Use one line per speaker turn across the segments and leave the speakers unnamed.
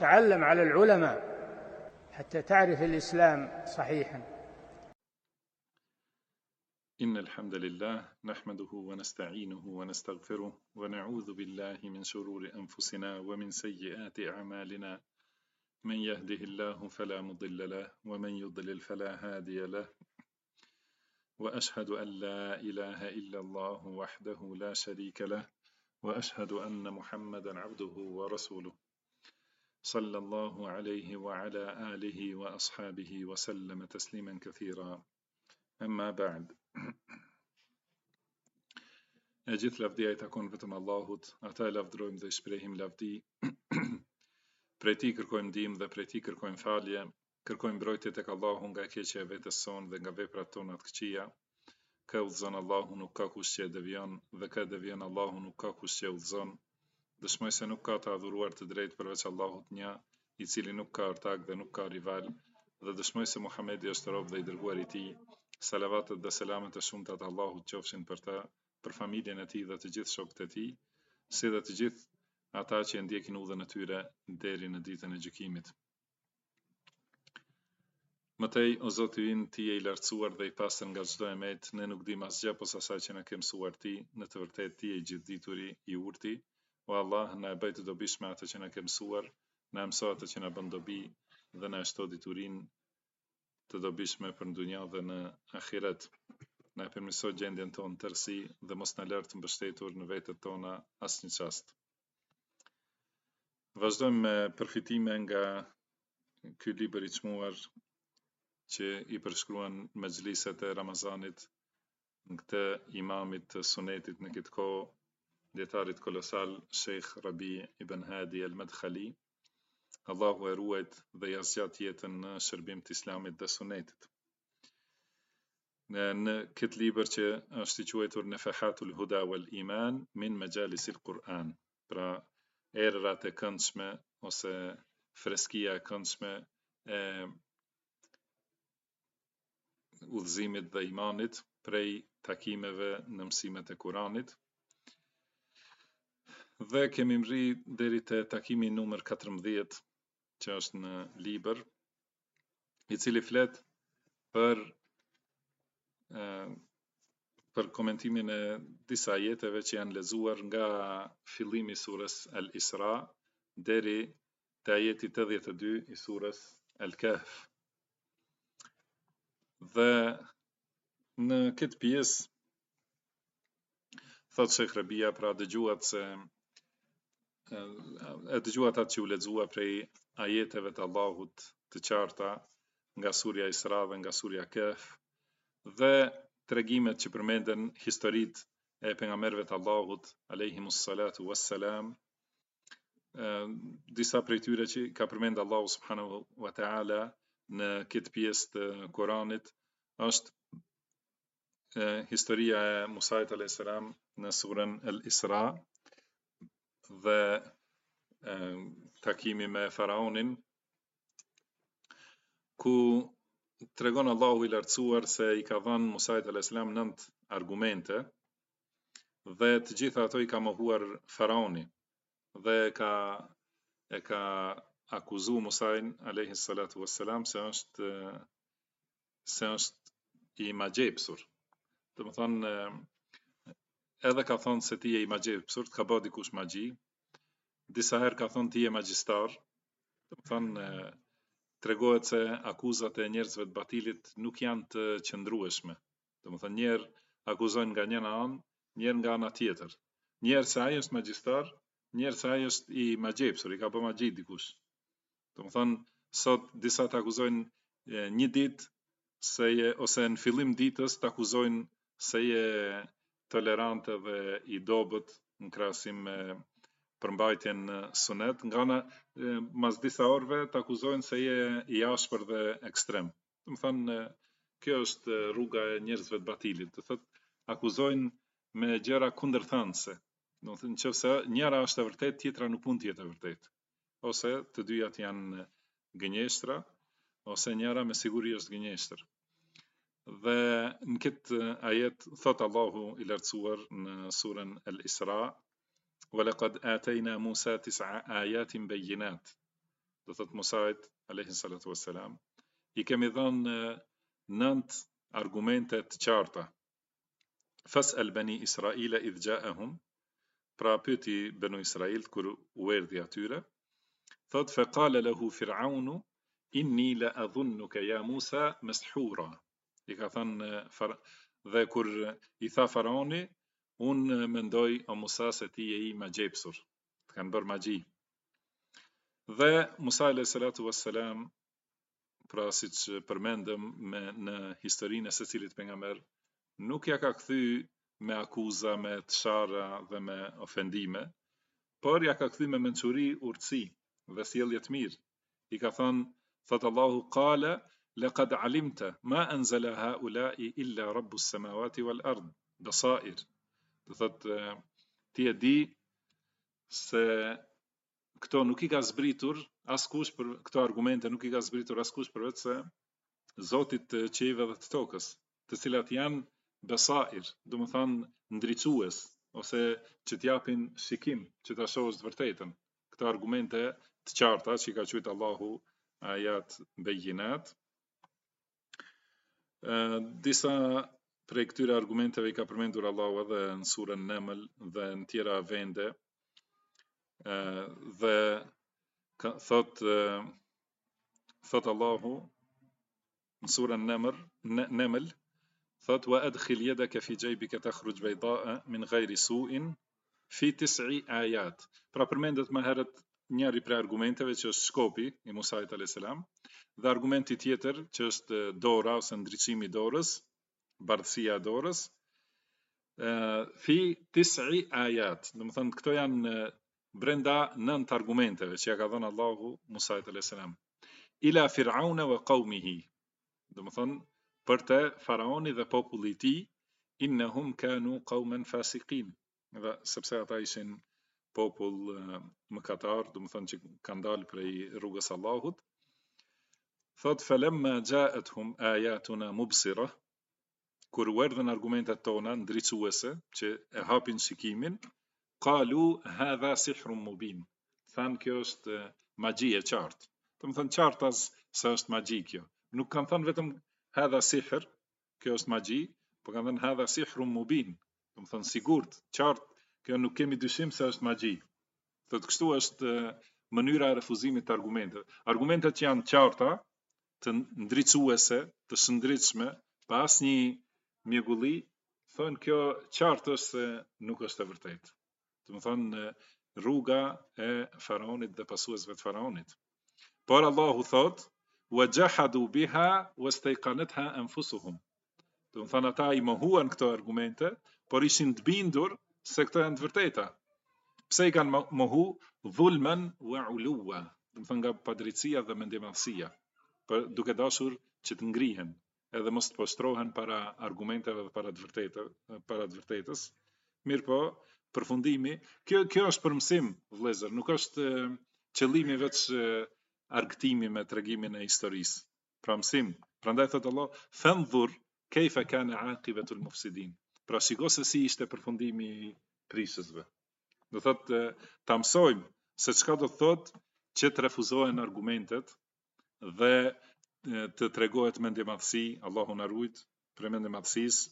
تعلم على العلماء حتى تعرف الإسلام صحيحا.
إن الحمد لله نحمده ونستعينه ونستغفره ونعوذ بالله من شرور أنفسنا ومن سيئات أعمالنا، من يهده الله فلا مضل له ومن يضلل فلا هادي له، وأشهد أن لا إله إلا الله وحده لا شريك له، وأشهد أن محمدا عبده ورسوله صلى الله عليه وعلى آله وأصحابه وسلم تسليما كثيرا. أما بعد، أجيت لفدي أيتكون vetëm Allahut, ata e lavdrojmë dhe shprehim lavdi. Prej tij kërkojmë ndihmë dhe prej tij kërkojmë falje, kërkojmë mbrojtje tek Allahu nga e keqja e vetes sonë dhe nga veprat tona të këqija. Kë udhëzon Allahu nuk ka kush që e devion, dhe kë devion Allahu nuk ka kush që e udhëzon. Dëshmoj se nuk ka të adhuruar të drejtë përveç Allahut një, i cili nuk ka ortak dhe nuk ka rival, dhe dëshmoj se Muhamedi është rob dhe i dërguar i tij. Salavatet dhe selamet e shumta të Allahut qofshin për ta, për familjen e tij dhe të gjithë shokët e tij, si dhe të gjithë ata që e ndjekin udhën e tyre deri në ditën e gjykimit. Mëtej, o Zoti ynë, ti je i lartësuar dhe i pastër nga çdo emet, ne nuk dim asgjë posa asaj që na ke mësuar ti, në të vërtetë ti je i gjithdituri, i urti. O Allah, na e bëj të dobishme atë që na ke mësuar, na mëso atë që na bën dobi dhe na shto diturinë të dobishme për në dunja dhe në ahiret. Na e përmirëso gjendjen tonë tërësi dhe mos na lër të mbështetur në vetët tona asnjë çast. Vazhdojmë me përfitime nga ky libër i çmuar që i përshkruan mexhliset e Ramazanit në këtë imamit të sunetit në këtë kohë, djetarit kolosal Sheikh Rabi ibn Hadi al-Madkhali. Allahu e ruajt dhe ja zgjat jetën në shërbim të Islamit dhe sunetit. Në këtë libër që është i quajtur Nafahatul Huda wal Iman min Majalisil Quran, pra errat e këndshme ose freskia e këndshme e udhëzimit dhe imanit prej takimeve në mësimet e Kuranit. Dhe kemi mri deri te takimi numër 14, që është në libër, i cili flet për komentimin e disa ajeteve që janë lexuar nga fillimi i surës Al-Isra deri te ajeti 82 i surës Al-Kahf. Dhe në këtë pjesë thot Sheikh Rabia, pra dëgjuat se dëgjuat atë që u lexua prej ajeteve të Allahut të qarta nga surja Isra dhe nga surja Kahf, dhe tregimet që përmenden historitë e pejgamberëve të Allahut alayhimus salatu wassalam, disa prej tyre që ka përmend Allahu subhanahu wa taala në këtë pjesë të Kuranit është historia e Musait alayhis salam në surën Al-Isra dhe takimi me faraonin, ku tregon Allahu i lartësuar se i ka dhënë Musait alayhis salam 9 argumente dhe të gjitha ato i ka mohuar faraoni dhe e ka akuzu Musain alayhis salatu wassalam se është i magjepsur. Do të thonë, edhe ka thonë se ti je i magjepsur, ka bë dikush magji, disa herë ka thonë ti je magjistar. Do të thonë, tregohet se akuzat e njerëzve të batilit nuk janë të qëndrueshme. Do të thonë, njerë akuzojnë nga njëna anë, njerë nga ana tjetër. Njerë se ai është magjistar, njerë se ai është i magjepsur, i ka bë magji dikush. Do të thonë, sot disa të akuzojnë një ditë ose në fillim ditës të akuzojnë se je tolerante dhe i dobët në krahasim me përmbajtjen në sunet, nga ana mas disa orëve të akuzojnë se je i ashpër dhe ekstrem. Do të thonë, kjo është rruga e njerëzve të batilit. Do thotë, akuzojnë me gjëra kundërthanëse. Do të thonë, nëse njëra është e vërtetë, tjetra nuk mund të jetë e vërtetë. Ose të dyjat janë gënjeshtra, ose njëra me siguri është gënjeshtër. Dhe në këtë ajet thot Allahu i lartësuar në surën Al-Isra: "Wa laqad atayna Musa 9 ayatin bayyinat." do thot Musait alayhi salatu wassalam, i kemi dhënë 9 argumente të qarta. Fas'al bani Israila idh ja'ahum, pra pyeti banu Israil kur u erdhi atyre, thot faqala lahu Fir'aunu inni la adhunnuka ya Musa mashhura. I ka thënë dhe kur i tha Faraoni, unë mendoj o Musa se ti je i magjepsur, të kanë bërë magji. Dhe Musa alayhi salatu wassalam, pra siç përmendëm në historinë e secilit pejgamber, nuk ja ka kthy me akuza, me tshara dhe me ofendime, por ja ka kthy me mençuri, urtësi dhe sjellje të mirë. I ka thënë, thot Allahu qala laqad alimta ma anzala haula'i illa rabbus samawati wal ard basair. Do thot ti e di se këto nuk i ka zbritur askush për këto argumente, nuk i ka zbritur askush përveç se Zotit të qiejve dhe të tokës, të cilat janë basair, do të thonë ndriçues ose që t'japin shikim, që ta shohësh të vërtetën. Këto argumente të qarta që i ka thënë Allahu ayat bayinat. Disa prej këtyre argumenteve i ka përmendur Allahu edhe në surën Naml dhe në tjera vende, dhe thot Allahu në surën Naml, thot wa adkhil yadaka fi jaybika takhruj bayda'a min ghayri su'in fi 9 ayat. Pra përmendet më herët njëri prej argumenteve që është shkopi i Musait alayhis salam, dhe argumenti tjetër që është dora ose ndriçimi i dorës, bardhësia e dorës, fi 9 ayat. Do të thonë këto janë brenda 9 argumenteve që ja ka dhënë Allahu Musait alayhis salam. Ila Fir'auna wa qaumihi. Do të thonë për te Faraoni dhe populli i tij, innahum kanu qauman fasiqin. Dhe sepse ata ishin popull mëkatar, do të thonë që kanë dalë prej rrugës së Allahut. Thot falamma ja'atuhum ayatuna mubsira, kur u erdhën argumentet tona ndriçuese që e hapin shikimin, qalu hadha sihrun mubin. Than kjo është magji e qartë. Do të thonë qartas se është magji kjo. Nuk kanë thënë vetëm hadha sihr, kjo është magji, por kanë thënë hadha sihrun mubin. Do të thonë sigurt, qartë, kjo nuk kemi dyshim se është magji. Thot kështu është mënyra e refuzimit të argumenteve. Argumentet që janë qarta, të ndriçuese, të shëndritshme, pa asnjë mjegulli, thonë kjo qartë është se nuk është e vërtetë. Do të thonë rruga e Faraonit dhe pasuesve të Faraonit. Por Allahu thot wa jahadu biha wastayqanatha anfusuhum. Do të thonë ata i mohuan këto argumente, por ishin të bindur se këto janë të vërteta. Pse i kanë mohu? Dhulman wa uluwa. Do të thonë nga padrejtësia dhe mendjemadhësia, për duke dashur që të ngrihen, edhe mos të poshtrohen para argumenteve dhe para të vërtetës. Mirë po, përfundimi, kjo është për mësim, vëllezër, nuk është qëllimi veç argëtimi me tregimin e historisë. Pra mësim. Prandaj thot Allah, fanzur kayfa kana aqibatul mufsidin. Pra shiko se si ishte përfundimi i prishësve. Do thot ta mësojmë se çka do thot që të refuzohen argumentet dhe të tregohet mendjemadhësi, Allahu na ruaj prej mendjemadhësisë.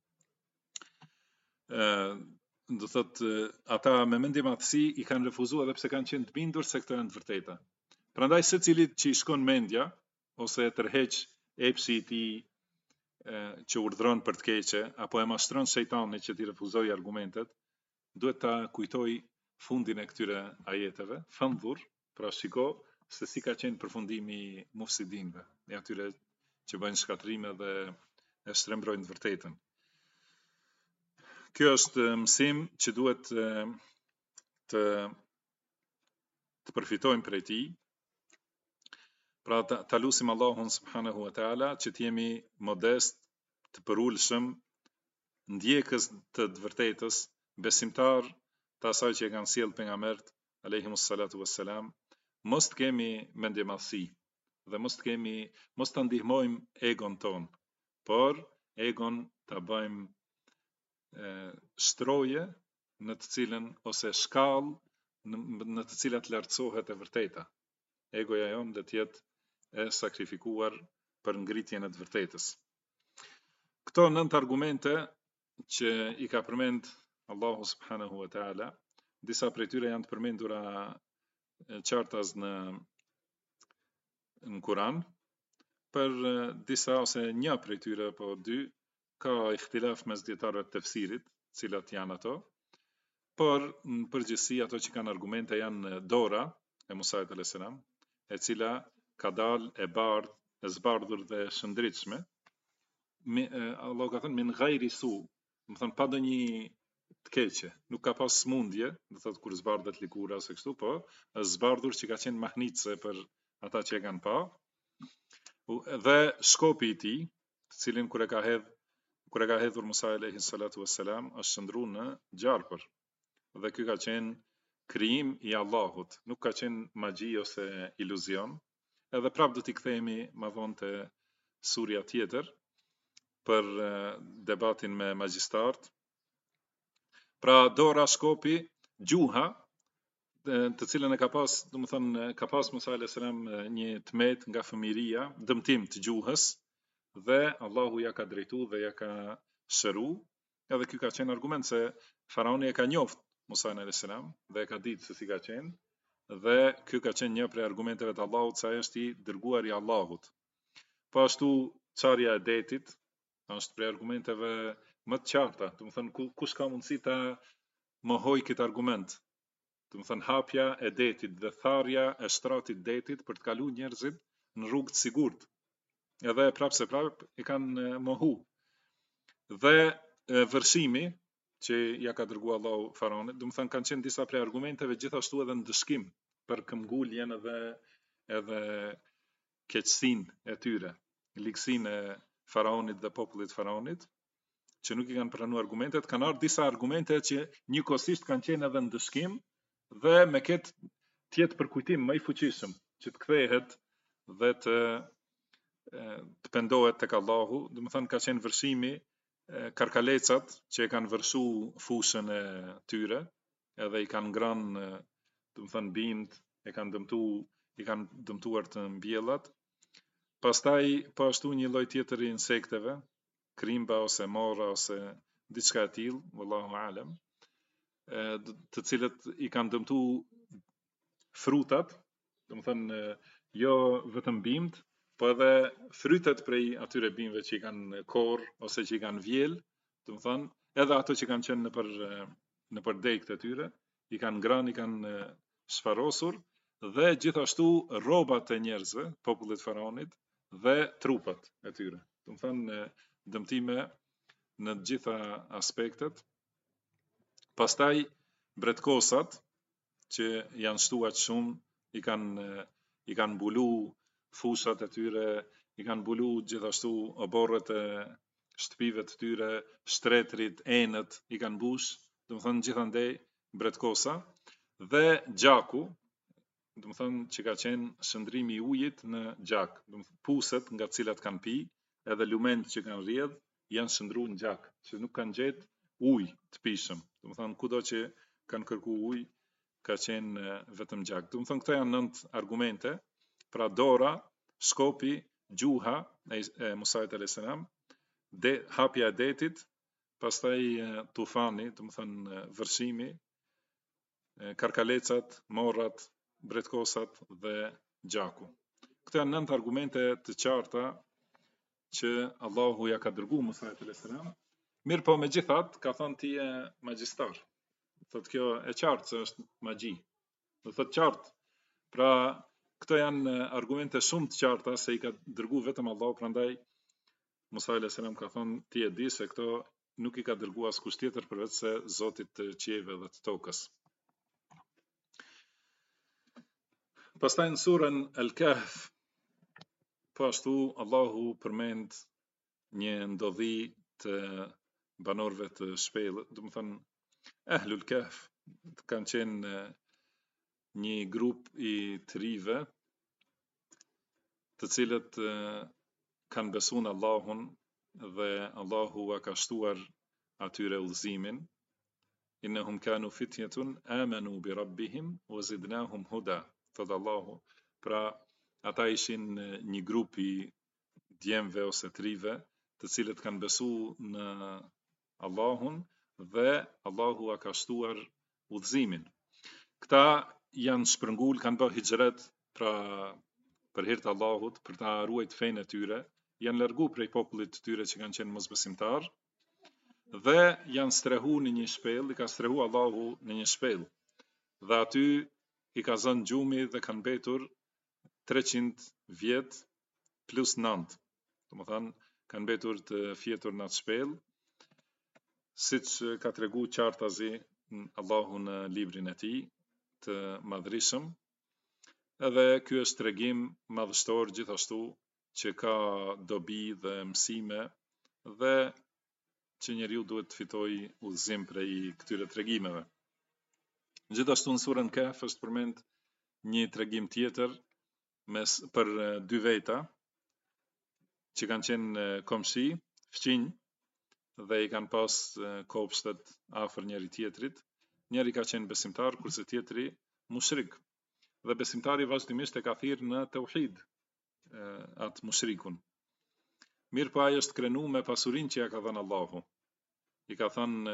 Do thot ata me mendjemadhësi i kanë refuzuar edhe pse kanë qenë të bindur se këto janë të vërteta. Prandaj secilit që i shkon mendja ose e tërheq epsi i tij që urdhron për të keqe apo e mashtron shejtani që t'i refuzojë argumentet, duhet ta kujtoj fundin e këtyre ajeteve, fanzur, pra shiko se si ka qenë përfundimi i mufsidinëve, e atyre që bëjnë shkatrime dhe e shtrembrojnë të vërtetën. Kjo është mësim që duhet të përfitojmë prej tij. Pra ta lutim Allahun subhanahu wa taala që të jemi modest, të përulshëm, ndjekës të vërtetës, besimtar të asaj që e kanë sjellë pejgambert alayhimus salatu wassalam, mos të kemi mendjemadhësi dhe mos ta ndihmojmë egon ton, por egon ta bëjmë shtroje në të cilën ose shkallë në të cilat lartësohet e vërteta. egoja jonë dhe tjetë e sakrifikuar për ngritjen e të vërtetës. Këto 9 argumente që i ka përmend Allahu subhanahu wa taala, disa prej tyre janë të përmendura qartas në Kur'an, për disa ose një prej tyre apo dy ka ihtilaf mes dietarëve të tefsirit, cilat janë ato, por në përgjithësi ato që kanë argumente janë dora e Musait alayhis salam, e cila ka dalë e bardhë, e zbardhur dhe shëndritshme. Allahu ka thënë min ghairi su, do të thënë pa ndonjë të keqe, nuk ka pas smundje, do thotë kur zbardhet likura ose kështu, po është zbardhur që ka qenë mahnitse për ata që e kanë pa. Dhe shkopi i tij, të cilin kur e ka hedhur Musa alayhi salatu wassalam, është shndruar në gjarpër. Dhe ky ka qenë krijim i Allahut, nuk ka qenë magji ose iluzion. Edhe prap do t'i kthehemi më vonë te surja tjetër për debatin me magjistarët. Pra dora, shkopi, gjuha, të cilën e ka pas, domethënë ka pas Musa alayhis salam një tmet nga fëmiria, dëmtim të gjuhës, dhe Allahu ja ka drejtuar dhe ja ka shëruar. Edhe ky ka qenë argument se faraoni e ka njoft Musa alayhis salam dhe e ka ditë se si ka qenë, dhe ky ka qenë një prej argumenteve të Allahut se ai është i dërguar i Allahut. Po ashtu çarja e detit është prej argumenteve më të qarta, domethënë kush ka mundësi ta mohoj këtë argument. Domethënë hapja e detit dhe tharja e shtratit detit për të kaluar njerëzit në rrugë të sigurt. Edhe prapse prap i kanë mohu. Dhe vërshimi që ja ka dërguar Allahu faraonit, domethënë kanë qenë disa prej argumenteve gjithashtu edhe në dëshkim për këmbguljen edhe keqësinë e tyre, ligësinë e faraonit dhe popullit faraonit, që nuk i kanë pranuar argumentet, kanë ardhur disa argumente që njëkohësisht kanë qenë edhe në dëshkim dhe me këtë tjetë përkujtim më i fuqishëm që të kthehet dhe të pendohet tek Allahu. Domethënë ka qenë vërshimi karkalecat që e kanë vërshu fushën e tyre, edhe i kanë ngrënë, domethënë bind, i kanë dëmtuar të mbjellat. Pastaj po ashtu një lloj tjetër i insekteve, krimba ose morra ose diçka e tillë, wallahu alem, të cilët i kanë dëmtuar frutat, domethënë jo vetëm bimt, po edhe frytet prej atyre bimëve që i kanë korr ose që i kanë vjel, domethënë edhe ato që kanë qenë nëpër degët e tyre, i kanë ngrënë, i kanë shfarosur, dhe gjithashtu rrobat e njerëzve, popullit faraonit, dhe trupat e tyre. Domethënë dëmtime në të gjitha aspektet. Pastaj bretkosat që janë shtuar shumë, i kanë mbulu fushat e tyre, i kanë mbulu gjithashtu oborret e shtëpive të tyre, shtretrit, enët, i kanë mbush, domethënë gjithandej bretkosa, dhe gjaku, domethënë që ka qenë shëndrimi i ujit në gjak, domethënë puset nga të cilat kanë pi, edhe lument që kanë rrjedh, janë shndruar në gjak, që nuk kanë gjetë ujë të pishëm. Domethënë kudo që kanë kërkuar ujë, ka qenë vetëm gjak. Domethënë këto janë 9 argumente. Pra dora, shkopi, gjuha e Musait alayhis salam, hapja e detit, pastaj tufani, domethënë vërshimi, karkalecat, morrat, bretkosat dhe gjaku. Këto janë 9 argumente të qarta që Allahu ja ka dërguar Musait alayhis salam. Mirë po megjithatë, ka thënë ti je magjistar. Thotë kjo e qartë se është magji. Do thotë qartë. Pra këto janë argumente shumë të qarta se i ka dërguar vetëm Allahu, prandaj Musa alayhis salam ka thënë ti e di se këto nuk i ka dërguar askush tjetër përveç se Zotit të qiejve dhe të tokës. Pastaj në surën Al-Kahf, po ashtu Allahu përmend një ndodhi të banorëve të shpellët, domethënë Ahlul Kahf kanë qenë një grup i të rive, të cilët kanë besuar në Allahun dhe Allahu a ka shtuar atyre udhëzimin. Innahum kanu fityatun amanu bi rabbihim wa zidnahum huda. Thot Allahu, Pra ata ishin një grup i djemve ose trive, të cilët kanë besu në Allahun dhe Allahu a ka shtuar udhëzimin. Këta janë shpërngul, kanë bërë hijret, pra për hir të Allahut, për ta ruajt fenë e tyre, janë largu prej popullit të tyre që kanë qenë mosbesimtar dhe janë strehu në një shpellë, i ka strehu Allahu në një shpellë. Dhe aty i ka zënë gjumi dhe kanë mbetur 300 vjet plus 9. Domethënë kanë mbetur të fjetur në atë shpellë, siç ka tregu qartazi Allahu në librin e tij të madhrishëm. Edhe ky është tregim madhështor gjithashtu që ka dobi dhe mësime dhe që njeriu duhet të fitojë udhëzim prej këtyre tregimeve. Gjithashtu në surën Kahf është përmend një tregim tjetër për dy veta që kanë qenë komshi, fqinj, dhe i kanë pas kopshtet afër njëri tjetrit. Njëri ka qenë besimtar, kurse tjetri mushrik. Dhe besimtari vazhdimisht e ka thirrë në tauhid atë mushrikun. Mirë po ai është krenu me pasurinë që ja ka dhënë Allahu. I ka thënë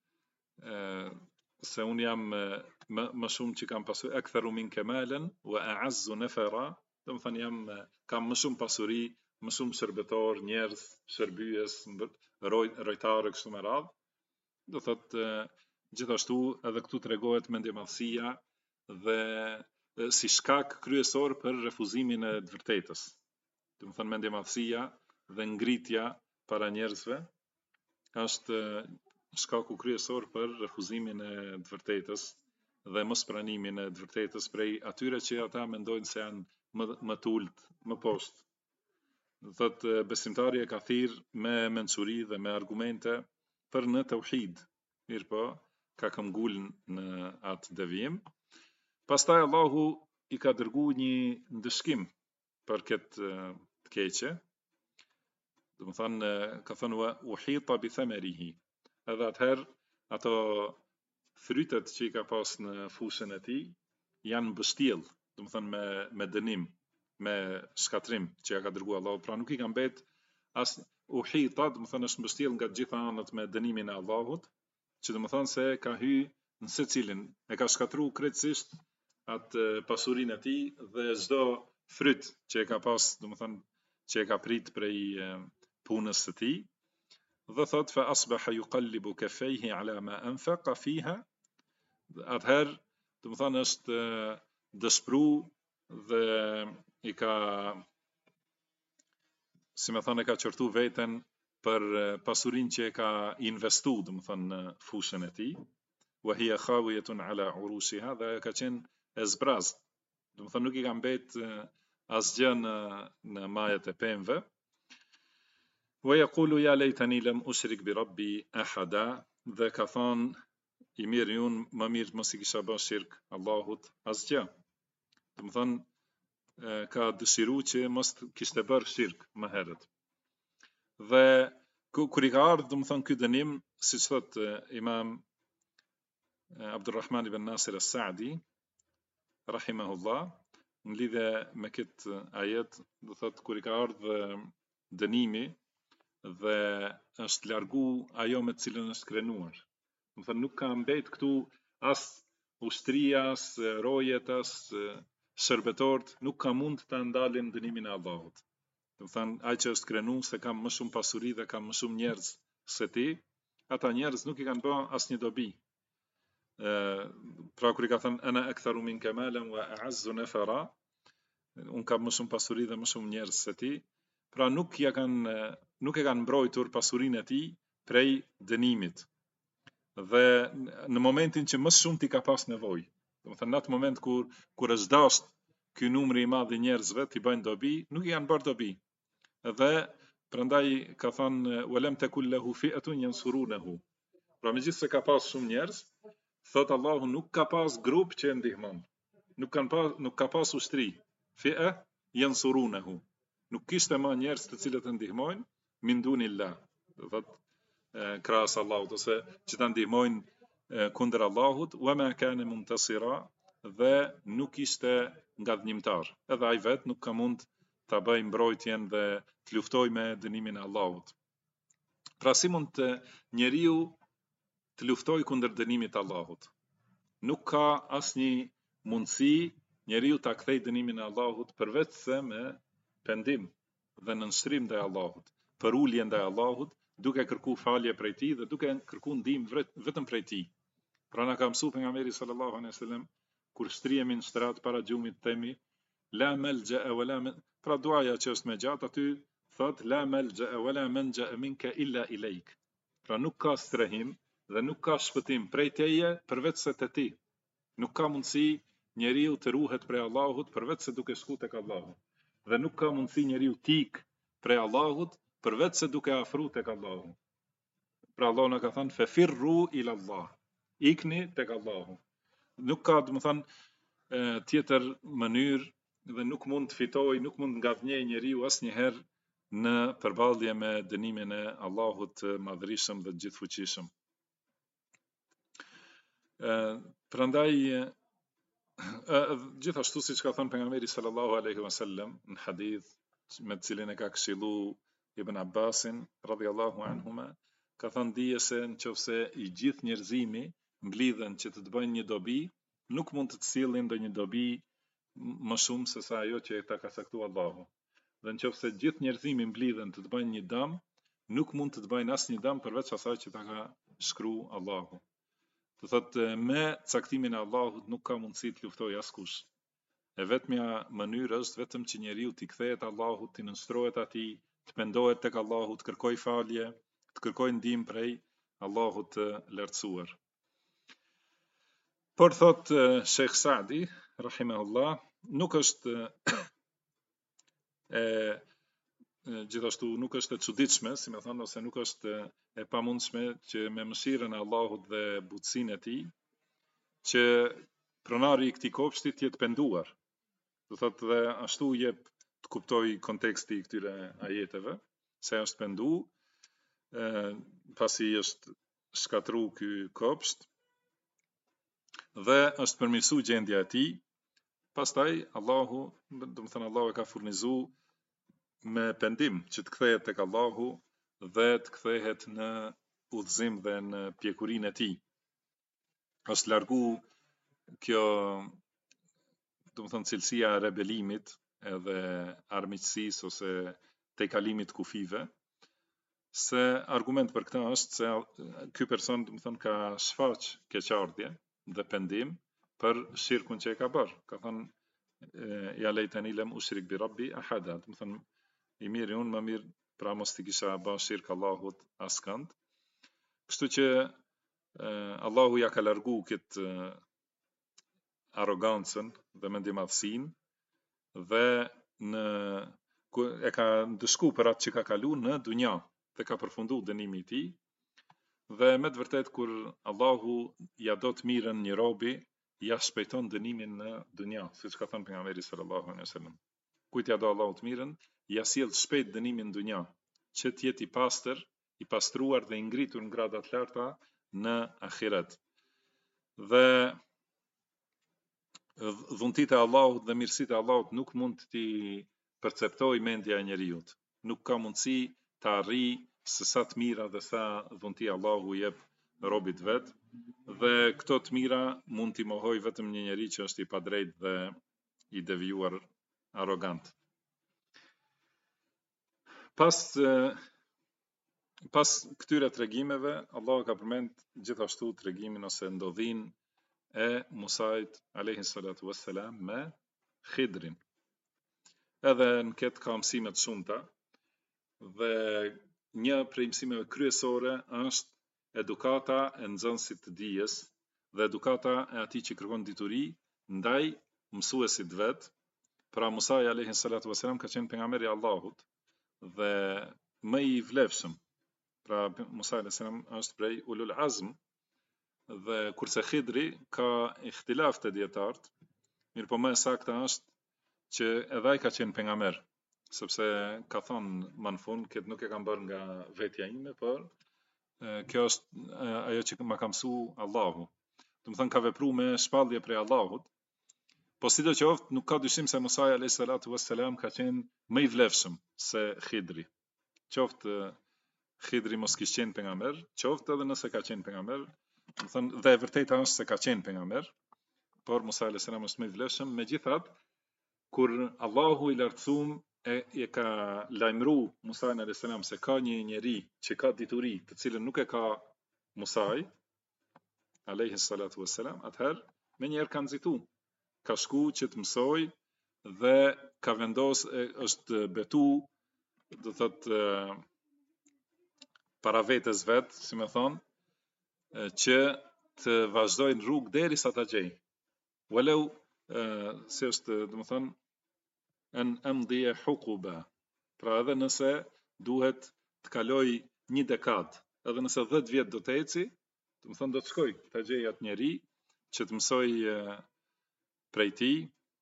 se unë jam më shumë që kam pasuri, aktharu minka malan wa a'azzu nafara, do të thënë kam më shumë pasuri, më shumë shërbëtor, njerëz, shërbyes, rojtarë kështu me radhë. Do thotë gjithashtu edhe këtu tregohet mendjemadhësia dhe si shkak kryesor për refuzimin e të vërtetës. Do të thënë mendjemadhësia dhe ngritja para njerëzve është shkaku kryesor për refuzimin e të vërtetës dhe mos pranimin e të vërtetës prej atyre që ata mendojnë se janë më të ulët, më poshtë. Do thotë besimtari e ka thirrë me mençuri dhe me argumente për në tauhid. Mirë po, ka këmbgul në atë devijim. Pastaj Allahu i ka dërguar një ndëshkim për këtë të keqe. Do të thënë ka thënë uhita bi thamarihi. Edhe atëherë ato frytet që i ka pas në fushën e tij janë mbështjell, do të thënë me dënim, me shkatrim që ja ka dërguar Allahu, pra nuk i ka mbet as uhita, do të thënë është mbështjell nga të gjitha anët me dënimin e Allahut, që do të thënë se ka hyrë në secilin, e ka shkatruar krejtësisht atë pasurinë e tij dhe çdo fryt që e ka pas, do të thënë që e ka prit prej punës së tij. Dhe thot fa asbaha yuqallibu kaffayhi ala ma anfaqa fiha. Atëherë, do të thënë është dëshpru dhe i ka, si më thënë, e ka qortu veten për pasurinë që e ka investu, do të thënë në fushën e tij. Wa hiya khawiyatun ala urushiha, dhe ka qenë e zbraz. Do të thënë nuk i ka mbet asgjë në majat e pemëve. Wa yaqulu ya laytani lam ushrik bi rabbi ahada, dhe ka thonë i mirë unë më mirë mos i kisha bërë shirk Allahut asgjë. Do të thënë ka dëshiruar që mos kishte bërë shirk më herët. Dhe kur i ka ardhur, do të thënë ky dënim, siç thot Imam Abdulrahman ibn Nasir as-Saadi rahimahullah, në lidhje me këtë ajet, do thot kur i ka ardhur dënimi dhe është largu ajo me të cilën është krenuar. Do të thënë nuk ka mbet këtu as ushtria, as rojet, as shërbëtorët, nuk ka mund të ndalin dënimin e Allahut. Do të thënë ai që është krenu se ka më shumë pasuri dhe ka më shumë njerëz se ti, ata njerëz nuk i kanë bërë asnjë dobi. Pra kur i ka thënë ana aktharu minka malan wa a'azzu nafara, unë kam më shumë pasuri dhe më shumë njerëz se ti, pra nuk e kanë mbrojtur pasurinë e tij prej dënimit. Dhe në momentin që më shumë ti ka pas nevojë, do të thënë në atë moment kur është dashur ky numri i madh i njerëzve ti bëjnë dobi, nuk i kanë bërë dobi. Dhe prandaj ka thënë walam takul lahu fi'atun yansurunahu. Pra megjithse ka pas shumë njerëz, thot Allahu nuk ka pas grup që e ndihmon. Nuk ka pas ushtri. Fi'a yansurunahu. Nuk kishte më njerëz të cilët e ndihmojnë min dunillah. Do thot krahas Allahut ose që ta ndihmojnë kundër Allahut, wa ma kana muntasira, dhe nuk ishte nga dënimtar. Edhe ai vet nuk ka mund ta bëj mbrojtjen dhe të luftoj me dënimin e Allahut. Pra si mund të njeriu të luftoj kundër dënimit të Allahut? Nuk ka asnjë mundësi njeriu ta kthej dënimin e Allahut përveç se me pendim dhe nënshtrim ndaj Allahut, për ulje ndaj Allahut, duke kërku falje prej tij dhe duke kërku ndihmë vetëm prej tij. Pra na ka mësuar pejgamberi sallallahu alaihi wasallam kur shtrihemi në shtrat para xhumit themi la malja wala man, pra duaja që është më gjatë aty thot la malja wala manja minka illa ilaik. Pra nuk ka strehim dhe nuk ka shpëtim prej teje përveç se te ti. Nuk ka mundësi njeriu të ruhet prej Allahut përveç se duke shku tek Allahu. Dhe nuk ka mundësi njeriu tik prej Allahut përveç se duke afru tek Allahu. Pra Allahu na ka thënë fefirru ila Allah. Ikni tek Allahu. Nuk ka, domethënë, tjetër mënyrë dhe nuk mund të fitoj, nuk mund ngadhnjej njeriu asnjëherë në përballje me dënimin e Allahut të madhërisëm dhe të gjithfuqishëm. Prandaj gjithashtu siç ka thënë pejgamberi sallallahu alaihi wasallam në hadith me të cilin e ka këshillu Ibn Abbasin radhiyallahu anhuma, ka thënë dije se nëse i gjithë njerëzimi mblidhen që të të bëjnë një dobi, nuk mund të sillin ndonjë dobi më shumë se sa ajo që ta ka caktuar Allahu. Dhe nëse gjithë njerëzimi mblidhen të të bëjnë një dëm, nuk mund të të bëjnë asnjë dëm përveç asaj që ta ka shkruar Allahu. Do thotë me caktimin e Allahut nuk ka mundësi të luftojë askush. E vetmja mënyrë është vetëm që njeriu t'i kthehet Allahut, t'i nënshtrohet atij, të pendohet tek Allahu, të kërkoj falje, të kërkoj ndihmë prej Allahut të lartësuar. Por thot Sheikh Saadi, rahimahullah, nuk është gjithashtu nuk është e çuditshme, si më thonë, ose nuk është e pamundshme që me mëshirën e Allahut dhe butësinë e tij që pronari i këtij kopshti të jetë penduar. Do thotë dhe ashtu jep të kuptoj konteksti i këtyre ajeteve, se është pendu, pasi është shkatru ky kopsht dhe është përmirësu gjendja e tij. Pastaj Allahu, domethënë Allahu e ka furnizuar me pendim që të kthehet tek Allahu dhe të kthehet në udhëzim dhe në pjekurinë e tij. Është largu kjo, domethënë cilësia e rebelimit edhe armiqësisë ose tejkalimit kufive, se argument për këtë është se ky person domethënë ka shfaq keqardhje dhe pendim për shirkun që e ka bërë. Ka thënë ja lejtani lem ushrik bi rabbi ahada, domethënë i mirë unë më mirë pra mos t'i kisha bërë shirk Allahut askënd. Kështu që Allahu ja ka largu këtë arrogancën dhe mendjemadhsinë dhe e ka ndëshku për atë që ka kalu në dunja dhe ka përfundu dënimi i tij. Dhe me të vërtet kur Allahu ja do të mirën një robi, ja shpejton dënimin në dunja, siç ka thënë pejgamberi sallallahu alaihi wasallam. Kujt ja do Allahu të mirën, ja sjell shpejt dënimin në dunja, që të jetë i pastër, i pastruar dhe i ngritur në grada të larta në ahiret. Dhe dhuntitë e Allahut dhe mirësitë e Allahut nuk mund t'i perceptoj mendja e njeriut. Nuk ka mundësi të arrijë se sa të mira dhe sa dhunti Allahu jep robit vet, dhe këto të mira mund t'i mohoj vetëm një njeri që është i padrejt dhe i devijuar arrogant. Pas këtyre tregimeve, Allahu ka përmend gjithashtu tregimin ose ndodhin e Musait alayhi salatu wassalam me Khidrin. Edhe në këtë ka mësime të shumta dhe një prej mësimeve kryesore është edukata e nxënësit të dijes dhe edukata e atij që kërkon dituri ndaj mësuesit vet. Pra Musai alayhi salatu wassalam ka qenë pejgamberi i Allahut dhe më i vlefshëm. Pra Musa alayhi salam është prej ulul azm, dhe kurse Khidri ka ikhtilaf të dietarët, mirëpo më saktë është që edhe ai ka qenë pejgamber, sepse ka thonë më në fund, këtë nuk e kam bërë nga vetja ime, por kjo është ajo që më ka mësuar Allahu. Do të thënë ka vepruar me shpallje prej Allahut, Po sidoqoftë nuk ka dyshim se Musa alayhis salatu wassalam ka qenë më i vlefshëm se Khidri. Qoftë Khidri mos kishte qenë pejgamber, qoftë edhe nëse ka qenë pejgamber, do thënë dhe e vërteta është se ka qenë pejgamber, por Musa alayhis salam është më i vlefshëm. Megjithatë, kur Allahu i lartësuam e ka lajmëru Musa alayhis salam se ka një njeri që ka dituri të cilën nuk e ka Musa alayhis salatu wassalam, atëherë më njëherë ka nxitu. Ka shku që të mësoj dhe ka vendos, është betu, do thotë para vetes vet, si më thon, që të vazhdojnë rrugë derisa ta gjej. Walau se është, do të thon, an amdi huquba. Pra edhe nëse duhet të kaloj një dekadë, edhe nëse 10 vjet do të eci, do të thon do të shkoj ta gjej atë njerëj që të mësoj prej tij.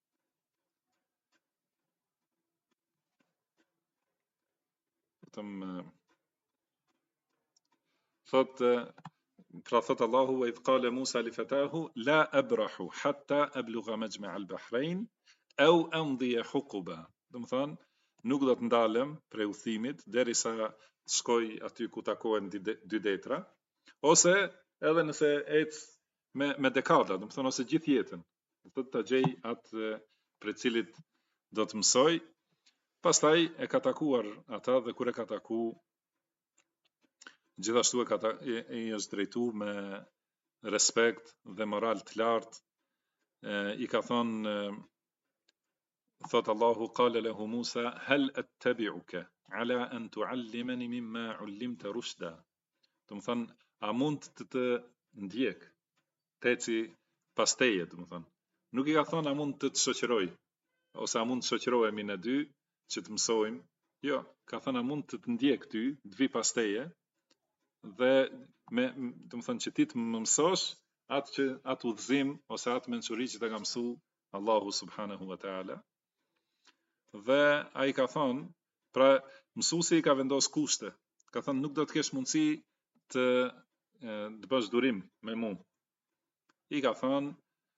Thot Allahu wa idh qala Musa li fatahu la abrahu hatta ablugha majma' al-bahrain aw amdi huquba. Do të thon nuk do të ndalem prej udhimit derisa të shkoj aty ku takohen dy detra, ose edhe nëse ec me dekada, do të thon ose gjithë jetën, do të ta gjej atë për cilit do të mësoj. Pastaj e ka takuar ata dhe kur e ka taku, gjithashtu i është drejtu me respekt dhe moral të lartë. I ka thonë, thot Allahu qala lahu Musa hal attabi'uka ala an tu'allimani mimma 'ullimta rushda. Do të thonë, a mund të ndjek, të eci pas teje, do të thonë. Nuk i ka thonë a mund të shoqëroj ose a mund të shoqërohemi ne dy që të mësojmë. Jo, ka thënë a mund të ndjek ty, të vi pas teje dhe do të thonë që ti të më mësosh atë udhëzim ose atë mençuri që të ka mësu Allahu subhanahu wa taala. Dhe ai ka thonë, pra mësuesi i ka vendos kushte. Ka thënë nuk do të kesh mundësi të bësh durim me mua. I ka thonë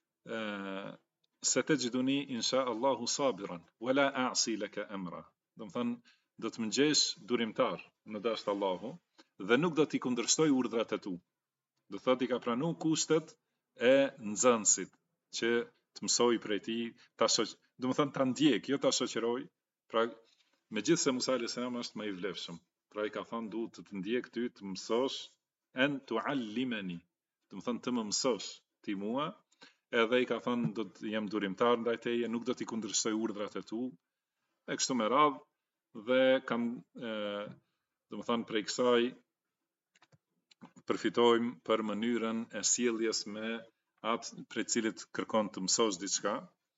se të gjithuni insha Allahu sabiran wala a'si laka amra. Do të thonë do të më gjesh durimtar në dasht Allahu dhe nuk do t'i kundërshtoj urdhrat e tu. Do thotë i ka pranu kushtet e nxënësit që të mësoj prej tij, do të thonë ta ndjek, jo ta shoqëroj. Pra megjithse Musa alayhis salam është më i vlefshëm, pra i ka thonë du të ndjek ty, të mësosh, an tu'allimani, do të thonë të më mësosh ti mua. Edhe i ka thonë do të jem durimtar ndaj teje, nuk do t'i kundërshtoj urdhrat e tu, e kështu me radhë. Dhe kam, do të thonë prej kësaj përfitojmë për mënyrën e sjelljes me atë prej cilit kërkon të mësosh diçka.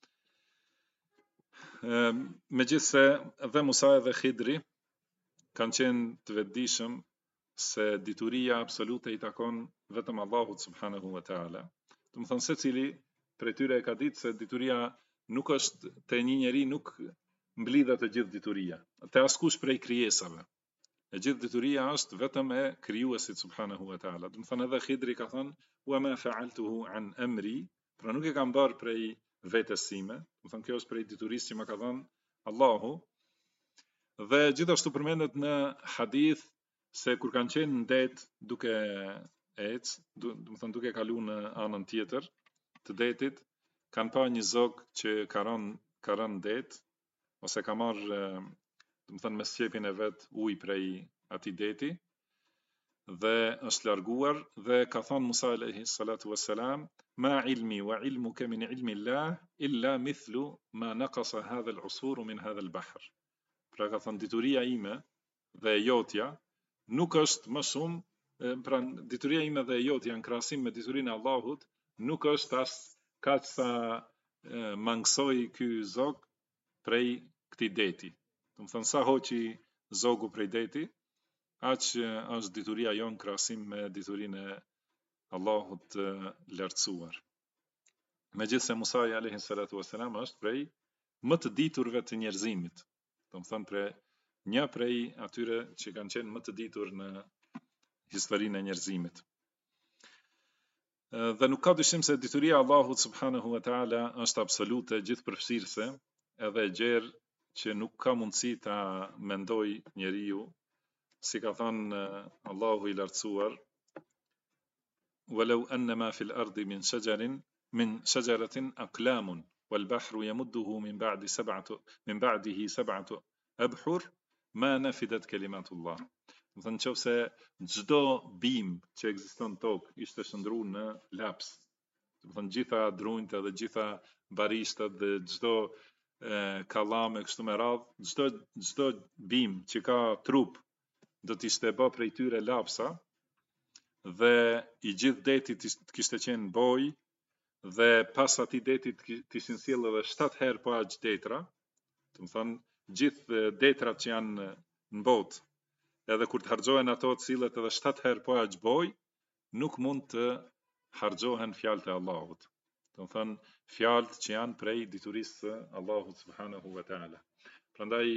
Megjithse dhe Musa dhe Khidri kanë qenë të vetëdijshëm se dituria absolute i takon vetëm Allahut subhanahu wa taala. Do të thonë secili prej tyre e ka ditë se dituria nuk është te një njeri, nuk mblidhet e gjithë dituria, te askush prej krijesave. E gjithë dituria është vetëm e krijuesit subhanahu wa taala. Do të thonë edhe Khidri ka thënë wa ma fa'altuhu an amri, pra nuk e kam bërë prej vetes sime. Do të thonë kjo është prej diturisë që më ka dhënë Allahu. Dhe gjithashtu përmendet në hadith se kur kanë qenë në det duke ec, do të thonë duke kaluar në anën tjetër të detit, kanë pa një zog që ka rënë det, ose ka marrë, do të thonë me sqepin e vet ujë prej atij deti dhe është larguar dhe ka thënë Musa alayhi salatu wassalam ma ilmi wa ilmuka min ilmi Allah illa mithlu ma naqasa hadha al-usur min hadha al-bahr. Pra ka thënë dituria ime dhe e jotja nuk është më shumë, pra dituria ime dhe e jotja në krahasim me diturinë e Allahut nuk është as kaq sa mangësoi ky zog prej këtij deti. Do të thonë sa hoqi zogu prej deti, aq është dituria jon krahasim me diturinë e Allahut të lartësuar. Megjithse Musa alayhi salatu wassalam është prej më të diturve të njerëzimit. Do të thonë një prej atyre që kanë qenë më të ditur në historinë e njerëzimit. Dhe nuk ka dyshim se dituria e Allahut subhanahu wa taala është absolute, gjithëpërfshirëse, edhe e gjerë që nuk ka mundësi ta mendoj njeriu, si ka thënë Allahu i lartësuar: "Walau anna ma fil ardi min shajaratin aqlamun wal bahru yamudduhu min ba'dihi sab'atu abhur ma nafidat kalimatullah." Do thënë nëse çdo bim që ekziston në tokë ishte shndruar në laps, do thënë gjitha drunjtë dhe gjitha barishtat dhe çdo kallame kështu me radh, çdo bim që ka trup do të ishte bë prej tyre lapsa, dhe i gjithë deti kishte qenë boj, dhe pas atij deti kishin sjellë edhe 7 herë po aq detra, do të thënë gjithë detrat që janë në botë, edhe kur të harxhohen ato të sillet edhe 7 herë po aq boj, nuk mund të harxhohen fjalët e Allahut. Do të thënë fjalët që janë prej diturisë së Allahut subhanahu wa taala. Prandaj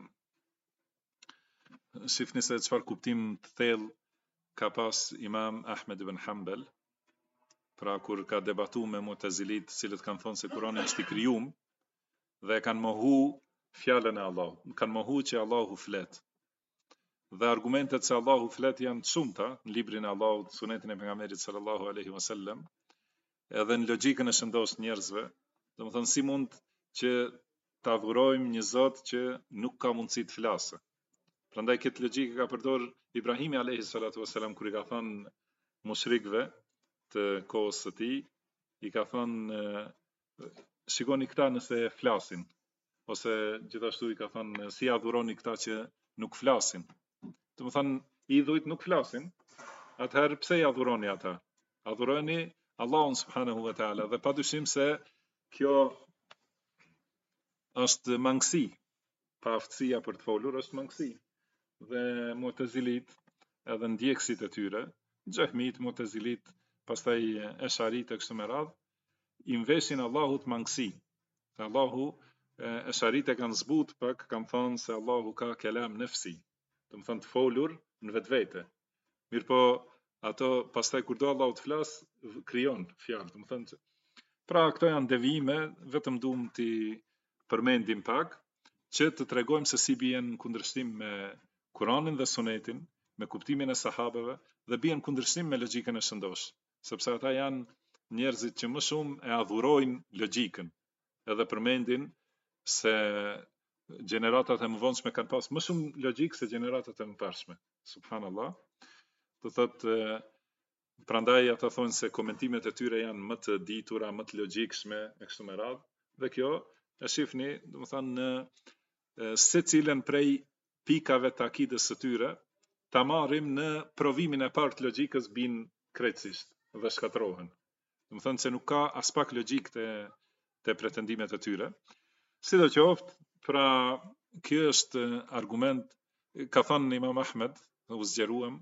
shifni se çfarë kuptim të thellë ka pas Imam Ahmed ibn Hanbal, pra kur ka debatu me Mu'tazilit, cilët kanë thonë se Kurani është i krijuar dhe kanë mohu fjalën e Allahut, kanë mohu që Allahu flet. Dhe argumentet se Allahu flet janë të shumta në librin e Allahut, sunetin e pejgamberit sallallahu alaihi wasallam, edhe në logjikën e shëndosh njerëzve. Domethënë si mund që ta adhurojmë një Zot që nuk ka mundësi të flasë. Prandaj këtë logjikë ka përdor Ibrahimi alayhi salatu wasalam kur i ka thënë mushrikëve të kohës së tij, i ka thënë shikoni këta nëse flasin, ose gjithashtu i ka thënë si adhuroni këta që nuk flasin. Do të thënë idhujt nuk flasin, atëherë pse i adhuroni ata? Adhuroni Allahun subhanahu wa taala, dhe padyshim se kjo është mangësi, pa aftësia për të folur është mangësi. Dhe Mu'tazilit edhe ndjekësit e tyre, Xehmit, Mu'tazilit, pastaj Esharit e kështu me radh, i mveshin Allahut mangësi. Se Allahu, Esharit e kanë zbut pak, kanë thonë se Allahu ka kelam nefsi, do të thënë të folur në vetvete. Mirëpo ato pastaj kur do Allahu të flas, krijon fjalë, do të thënë. Pra këto janë devijime, vetëm duam t'i përmendim pak, që të tregojmë se si bien në kundërshtim me Kuranin dhe Sunetin, me kuptimin e sahabeve, dhe bien kundërshtim me logjikën e shëndosh, sepse ata janë njerëzit që më shumë e adhurojnë logjikën, edhe përmendin se gjeneratat e mëvonshme kanë pas më shumë logjikë se gjeneratat e mëparshme. Subhanallah. Do thotë, prandaj ata thonë se komentimet e tyre janë më të ditura, më të logjikshme e kështu me radhë, dhe kjo e shifni, do të thënë, në secilën prej pikave të akidës së tyre, ta marrim në provimin e parë të logjikës, bin krejtësisht dhe shkatërrohen. Do të thënë se nuk ka as pak logjik te pretendimet e tyre. Sidoqoftë, pra kjo është argument, ka thënë Imam Ahmed, u zgjeruam,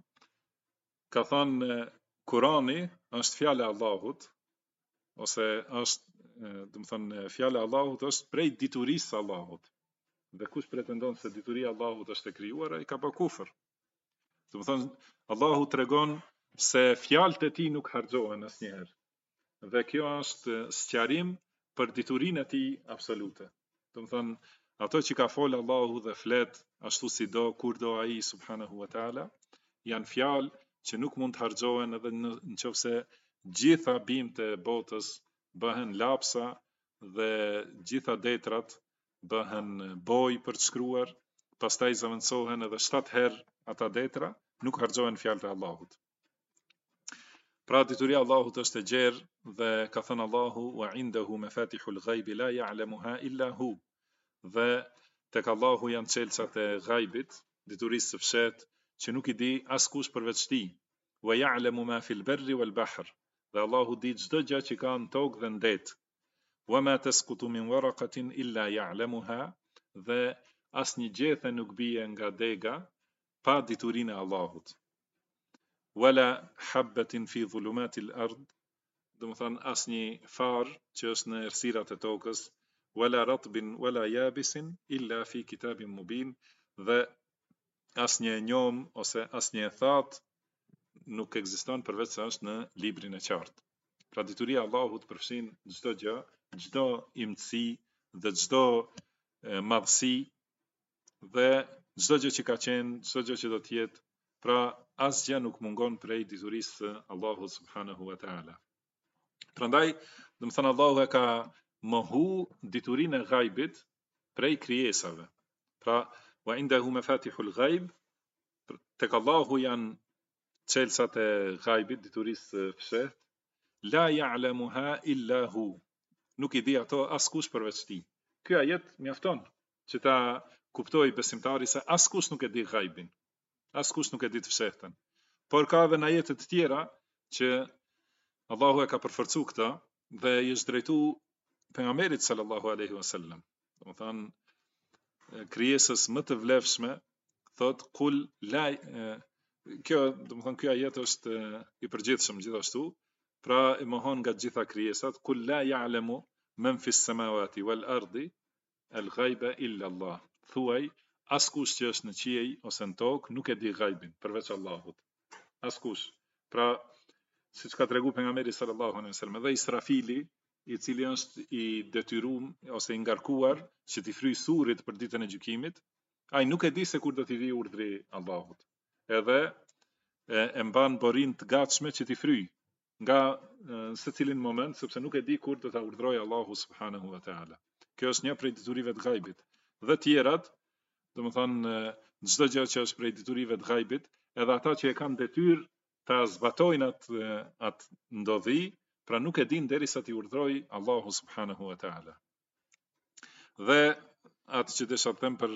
ka thënë Kurani është fjala e Allahut, ose është, do të thënë, fjala e Allahut është prej diturisë së Allahut. Dhe kush pretendon se dituria e Allahut është e krijuar, ai ka bë kufër. Do të thënë, Allahu tregon se fjalët e tij nuk harxhohen asnjëherë. Dhe kjo është sqarim për diturinë e tij absolute. Do të thënë, ato që ka folë Allahu dhe flet ashtu si do, kur do ai subhanahu wa taala, janë fjalë që nuk mund të harxhohen, edhe nëse gjitha bimët e botës bëhen lapsa dhe gjitha detrat bëhen boj për të shkruar, pastaj zaventsohen edhe 7 herë ata detra, nuk harxhohen fjalët e Allahut. Pra dituria e Allahut është e gjerë, dhe ka thënë Allahu: "Wa indahu mafatihul ghaibi la ya'lamuha illa hu." Dhe tek Allahu janë çelçat e ghaibit, diturisë së fshetë, që nuk i di askush përveç tij. Wa ya'lamu ma fil barri wal bahr. Dhe Allahu di çdo gjë që ka në tokë dhe në det. Wa ma tasqutu min waraqatin illa ya'lamuha. Dhe asnjë gjethe nuk bie nga dega pa diturinë e Allahut. Wala habbatin fi dhulumatil ard. Do të thënë asnjë farë që është në errësirat e tokës, wala ratbin wala yabisin illa fi kitabin mubin. Dhe asnjë njom ose asnjë thatë nuk ekziston përveç se është në librin e qartë. Pra dituria e Allahut përfshin çdo gjë, çdo imtësi dhe çdo madhësi dhe çdo gjë që ka qenë, çdo gjë që do të jetë, pra asgjë nuk mungon prej diturisë së Allahut subhanahu wa taala. Prandaj, do të thënë Allahu e ka mohu diturinë e ghaibit prej krijesave. Pra, wa indahu mafatihul ghaib, tek Allahu janë çelësat e ghaibit, diturisë së fshehtë, la ya'lamuha illa hu. Nuk i di ato askush përveç tij. Ky ajet mjafton që ta kuptoj besimtari se askush nuk e di ghaibin. Askush nuk e di të fshehtën. Por ka edhe në ajete të tjera që Allahu e ka përforcu këta dhe i është drejtu pejgamberit sallallahu alaihi wasallam. Domethënë krijesës më të vlefshme thot kul la kjo domethënë ky ajet është i përgjithshëm gjithashtu, pra e mohon nga të gjitha krijesat, kul la ya'lamu man fis samawati wal ardi al ghaiba illa Allah. Thuaj askush që është në qiell ose në tokë nuk e di ghaibin përveç Allahut. Askush. Pra siç ka treguar pejgamberi sallallahu alaihi wasallam, dhe Israfili, i cili është i detyruar ose i ngarkuar që t'i fryjë surrit për ditën e gjykimit, ai nuk e di se kur do t'i vijë urdhri Allahut. Edhe e mban borin të gatshme që t'i fryjë nga secilin moment, sepse nuk e di kur do ta urdhrojë Allahu subhanahu wa taala. Kjo është një prej diturive të ghaibit. Dhe tjerat, domethënë çdo gjë që është prej diturive të ghaibit, edhe ata që e kanë detyrë ta zbatojnë atë ndodhi, pra nuk e din derisa t'i urdhrojë Allahu subhanahu wa taala. Dhe atë që desha të them për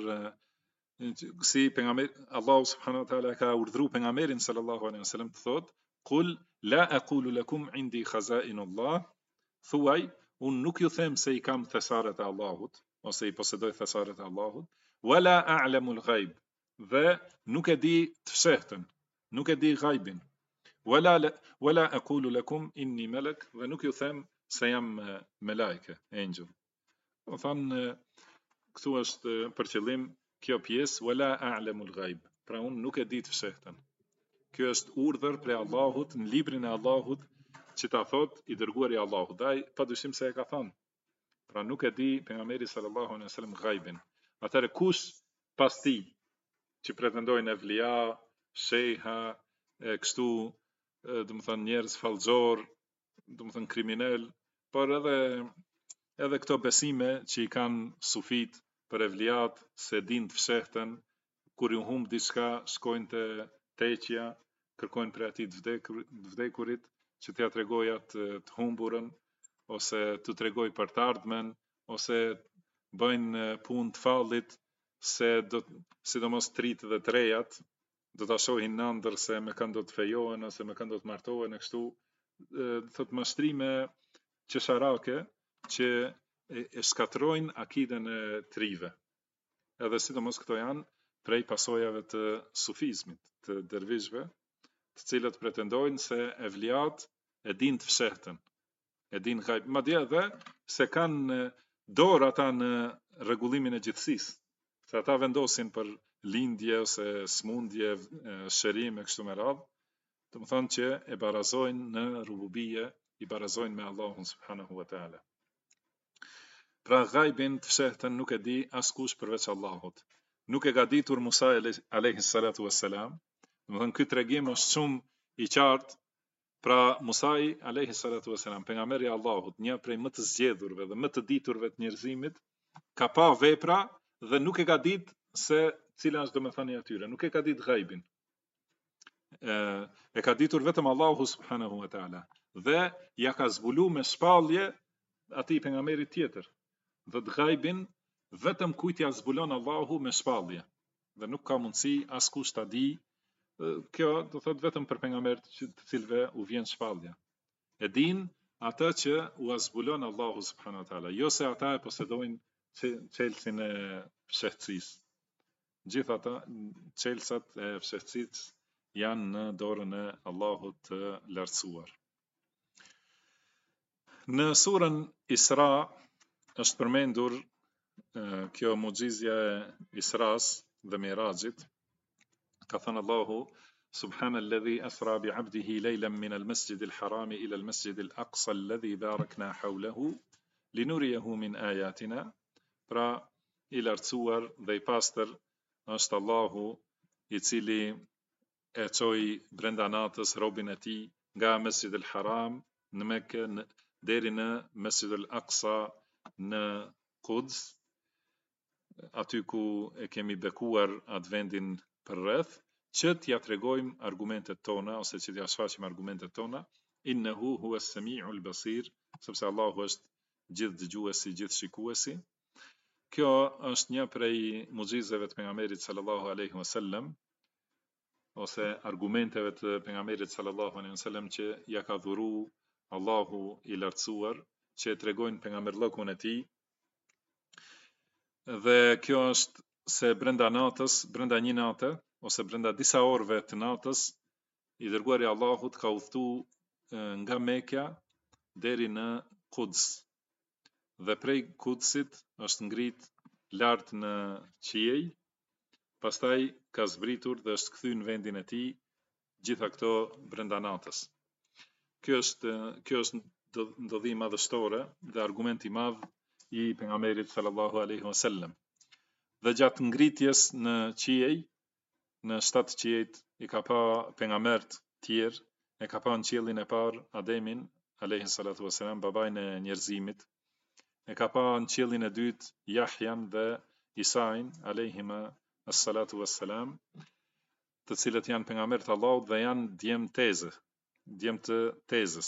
si pejgamberi Allahu subhanahu wa taala ka urdhëruar pejgamberin sallallahu alaihi wasallam të thotë Qul la aqulu lakum indi khazainullah, thuaj unë nuk ju them se i kam thesaret e Allahut ose i posedoj thesaret e Allahut, wala a'lamul ghaib, dhe nuk e di të fshehtën, nuk e di ghaibin, wala aqulu lakum inni malak, dhe nuk ju them se jam melajke, angel. Do thonë këtu është për qëllim kjo pjesë wala a'lamul ghaib, pra unë nuk e di të fshehtën. Kjo është urdhër prej Allahut në librin e Allahut që ta thot i dërguari i Allahut. Ai padyshim se e ka thënë. Pra nuk e di pejgamberi sallallahu alaihi wasallam ghaibin. Atëherë kush pas tij që pretendojnë evlia, sheha, kështu, domethënë njerëz fallxor, domethënë kriminal, por edhe këto besime që i kanë sufit për evliat, se din të fshehtën, kur ju humb diçka, shkojnë te teqja, kërkojnë për ati të vdekurit që t'ja tregoj atë të humburën, ose të tregoj për të ardhmen, ose bëjnë punë të fallit, se sidomos tritë dhe trejat, do t'a shohin në ndër se me kanë do të fejohen, ose me kanë do të martohen e kështu, thot mashtrime qesharake që e shkatrojnë akiden e trive. Edhe sidomos këto janë prej pasojave të sufizmit, të dervishve, të cilët pretendojnë se evliat e din të fshehtën, e din ghaib, madje edhe se kanë dorë ata në rregullimin e gjithësisë, se ata vendosin për lindje ose smundje, shërim e kështu me radhë, do të thonë që e barazojnë në rububie, i barazojnë me Allahun subhanahu wa taala. Pra ghaibin të fshehtën nuk e di askush përveç Allahut. Nuk e ka ditur Musa alayhi salatu wassalam. Do të thonë ky tregim është shumë i qartë. Pra Musai alayhi salatu wassalam, pejgamberi i Allahut, një prej më të zgjedhurve dhe më të diturve të njerëzimit, ka pa vepra dhe nuk e ka ditë se cila është domethënia e tyre, nuk e ka ditë ghaibin. E ka ditur vetëm Allahu subhanahu wa taala dhe ja ka zbuluar me shpallje atij pejgamberit tjetër. Dhe të ghaibin vetëm kujt ja zbulon Allahu me shpallje dhe nuk ka mundësi askush ta di. Kjo do thot vetëm për pejgamberët të cilëve u vjen shpallja. E din atë që u zbulon Allahu subhanahu wa taala, jo se ata e posedojnë çelësin e fshehtësisë. Gjithë ata çelësat e fshehtësisë janë në dorën e Allahut të lartësuar. Në surën Isra është përmendur kjo mucizja e Isras dhe Mirajit. Ka thënë Allahu سبحان الذي أسرى بعبده ليلا من المسجد الحرام إلى المسجد الأقصى الذي باركنا حوله لنريه من آياتنا. Pra, i lartësuar dhe i pastër është Allahu i cili e çoi brenda natës robën e tij nga Mesjid el Haram në Mekë deri në Mesjid el Aqsa në Quds, aty ku e kemi bekuar atë vendin përreth, që t'ja tregojmë argumentet tona ose që t'ja shfaqim argumentet tona, innehu huwa as-sami'ul basir, sepse Allahu është gjithë dëgjuesi, gjithë shikuesi. Kjo është një prej mucizeve të pejgamberit sallallahu alaihi wasallam, ose argumenteve të pejgamberit sallallahu alaihi wasallam që ja ka dhuru Allahu i lartësuar, që e tregojnë pejgamberllëkun e tij. Dhe kjo është se brenda natës, brenda një nate, ose brenda disa orëve të natës, i dërguari i Allahut ka udhëtu nga Mekja deri në Quds. Dhe prej Qudsit është ngrit lart në qiej, pastaj ka zbritur dhe është kthy në vendin e tij, gjitha këto brenda natës. Kjo është ndodhi madhështore dhe argument i madh i pejgamberit sallallahu alaihi wasallam. Dhe gjatë ngritjes në qiej, në 7 qiejt, i ka pa pejgambert tjerë, e ka pa në qiellin e parë Ademin alaihi salatu wasalam, babain e njerëzimit, e ka pa në qiellin e dytë Jahjan dhe Isain alejhima as-salatu was-salam, të cilët janë pejgamberët e Allahut dhe janë djem të tezës.